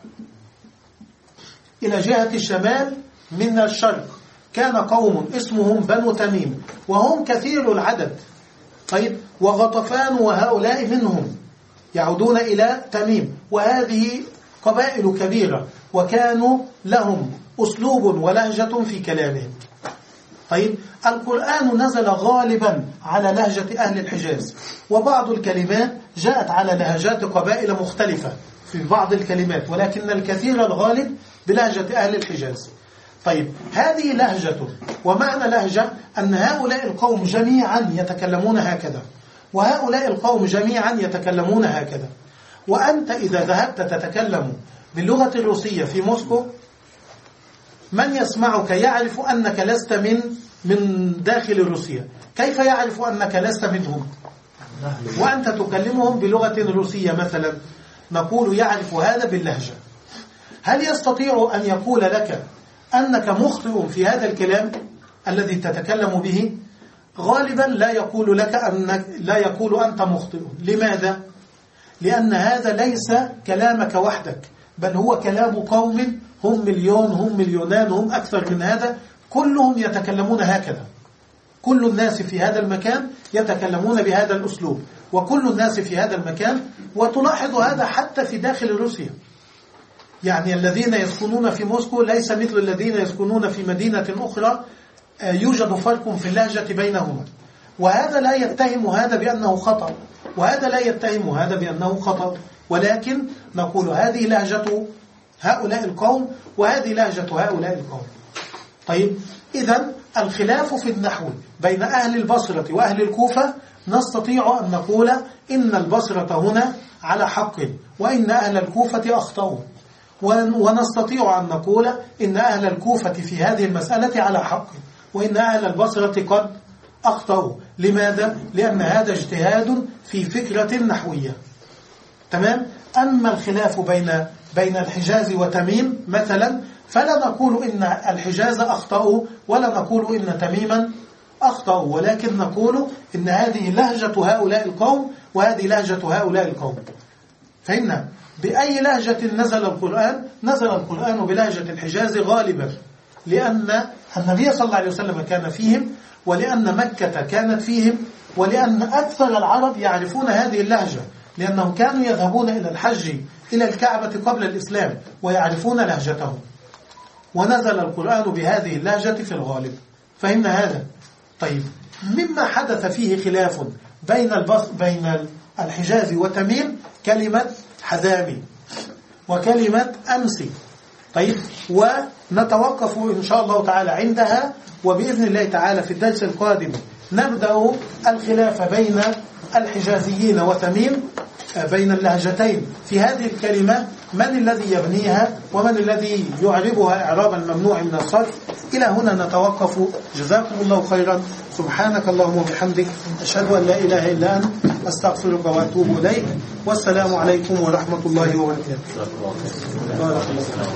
إلى جهة الشمال من الشرق كان قوم اسمهم بنو تميم، وهم كثير العدد. طيب، وغطفان وهؤلاء منهم يعودون إلى تميم، وهذه قبائل كبيرة وكانوا لهم أسلوب ولهجة في كلامهم. طيب، القرآن نزل غالبا على لهجة أهل الحجاز، وبعض الكلمات جاءت على لهجات قبائل مختلفة في بعض الكلمات، ولكن الكثير الغالب بلهجة أهل الحجاز. طيب، هذه لهجة، ومعنى لهجة أن هؤلاء القوم جميعا يتكلمون هكذا، وهؤلاء القوم جميعا يتكلمون هكذا. وأنت إذا ذهبت تتكلم باللغة الروسية في موسكو، من يسمعك يعرف أنك لست من من داخل روسيا. كيف يعرف أنك لست منهم وأنت تكلمهم بلغة روسية مثلا؟ نقول يعرف هذا باللهجة. هل يستطيع أن يقول لك أنك مخطئ في هذا الكلام الذي تتكلم به؟ غالبا لا يقول لك أنك لا يقول أنت مخطئ. لماذا؟ لأن هذا ليس كلامك وحدك، بل هو كلام قوم هم مليون، هم مليونان، هم أكثر من هذا، كلهم يتكلمون هكذا. كل الناس في هذا المكان يتكلمون بهذا الأسلوب، وكل الناس في هذا المكان، وتلاحظ هذا حتى في داخل روسيا. يعني الذين يسكنون في موسكو ليس مثل الذين يسكنون في مدينة أخرى، يوجد فرق في اللهجة بينهما، وهذا لا يتهم هذا بأنه خطأ، وهذا لا يتهم هذا بأنه خطأ، ولكن نقول هذه لهجة هؤلاء القوم وهذه لهجة هؤلاء القوم. طيب، إذن الخلاف في النحو بين أهل البصرة وأهل الكوفة نستطيع أن نقول إن البصرة هنا على حق، وإن أهل الكوفة أخطأوا، ونستطيع أن نقول إن أهل الكوفة في هذه المسألة على حق، وإن أهل البصرة قد أخطأوا. لماذا؟ لأن هذا اجتهاد في فكرة نحوية. تمام؟ أما الخلاف بين بين الحجاز وتميم مثلا، فلا نقول إن الحجاز أخطأوا ولا نقول إن تميما أخطأوا، ولكن نقول إن هذه لهجة هؤلاء القوم وهذه لهجة هؤلاء القوم. فهمنا؟ بأي لهجة نزل القرآن؟ نزل القرآن بلهجة الحجاز غالبا، لأن النبي صلى الله عليه وسلم كان فيهم، ولأن مكة كانت فيهم، ولأن أكثر العرب يعرفون هذه اللهجة، لأنهم كانوا يذهبون إلى الحج إلى الكعبة قبل الإسلام ويعرفون لهجتهم، ونزل القرآن بهذه اللهجة في الغالب. فهمنا هذا؟ طيب، مما حدث فيه خلاف بين البص بين الحجاز وتميم كلمة حذامي وكلمة أمسي. طيب، ونتوقف إن شاء الله تعالى عندها، وبإذن الله تعالى في الدرس القادم نبدأ الخلاف بين الحجازيين وتميم بين اللهجتين في هذه الكلمة، من الذي يبنيها ومن الذي يعربها إعرابا ممنوع من الصرف. إلى هنا نتوقف. جزاكم الله خيرا. سبحانك اللهم وبحمدك، أشهد أن لا إله إلا أنت، أستغفرك وأتوب إليك. والسلام عليكم ورحمة الله وبركاته.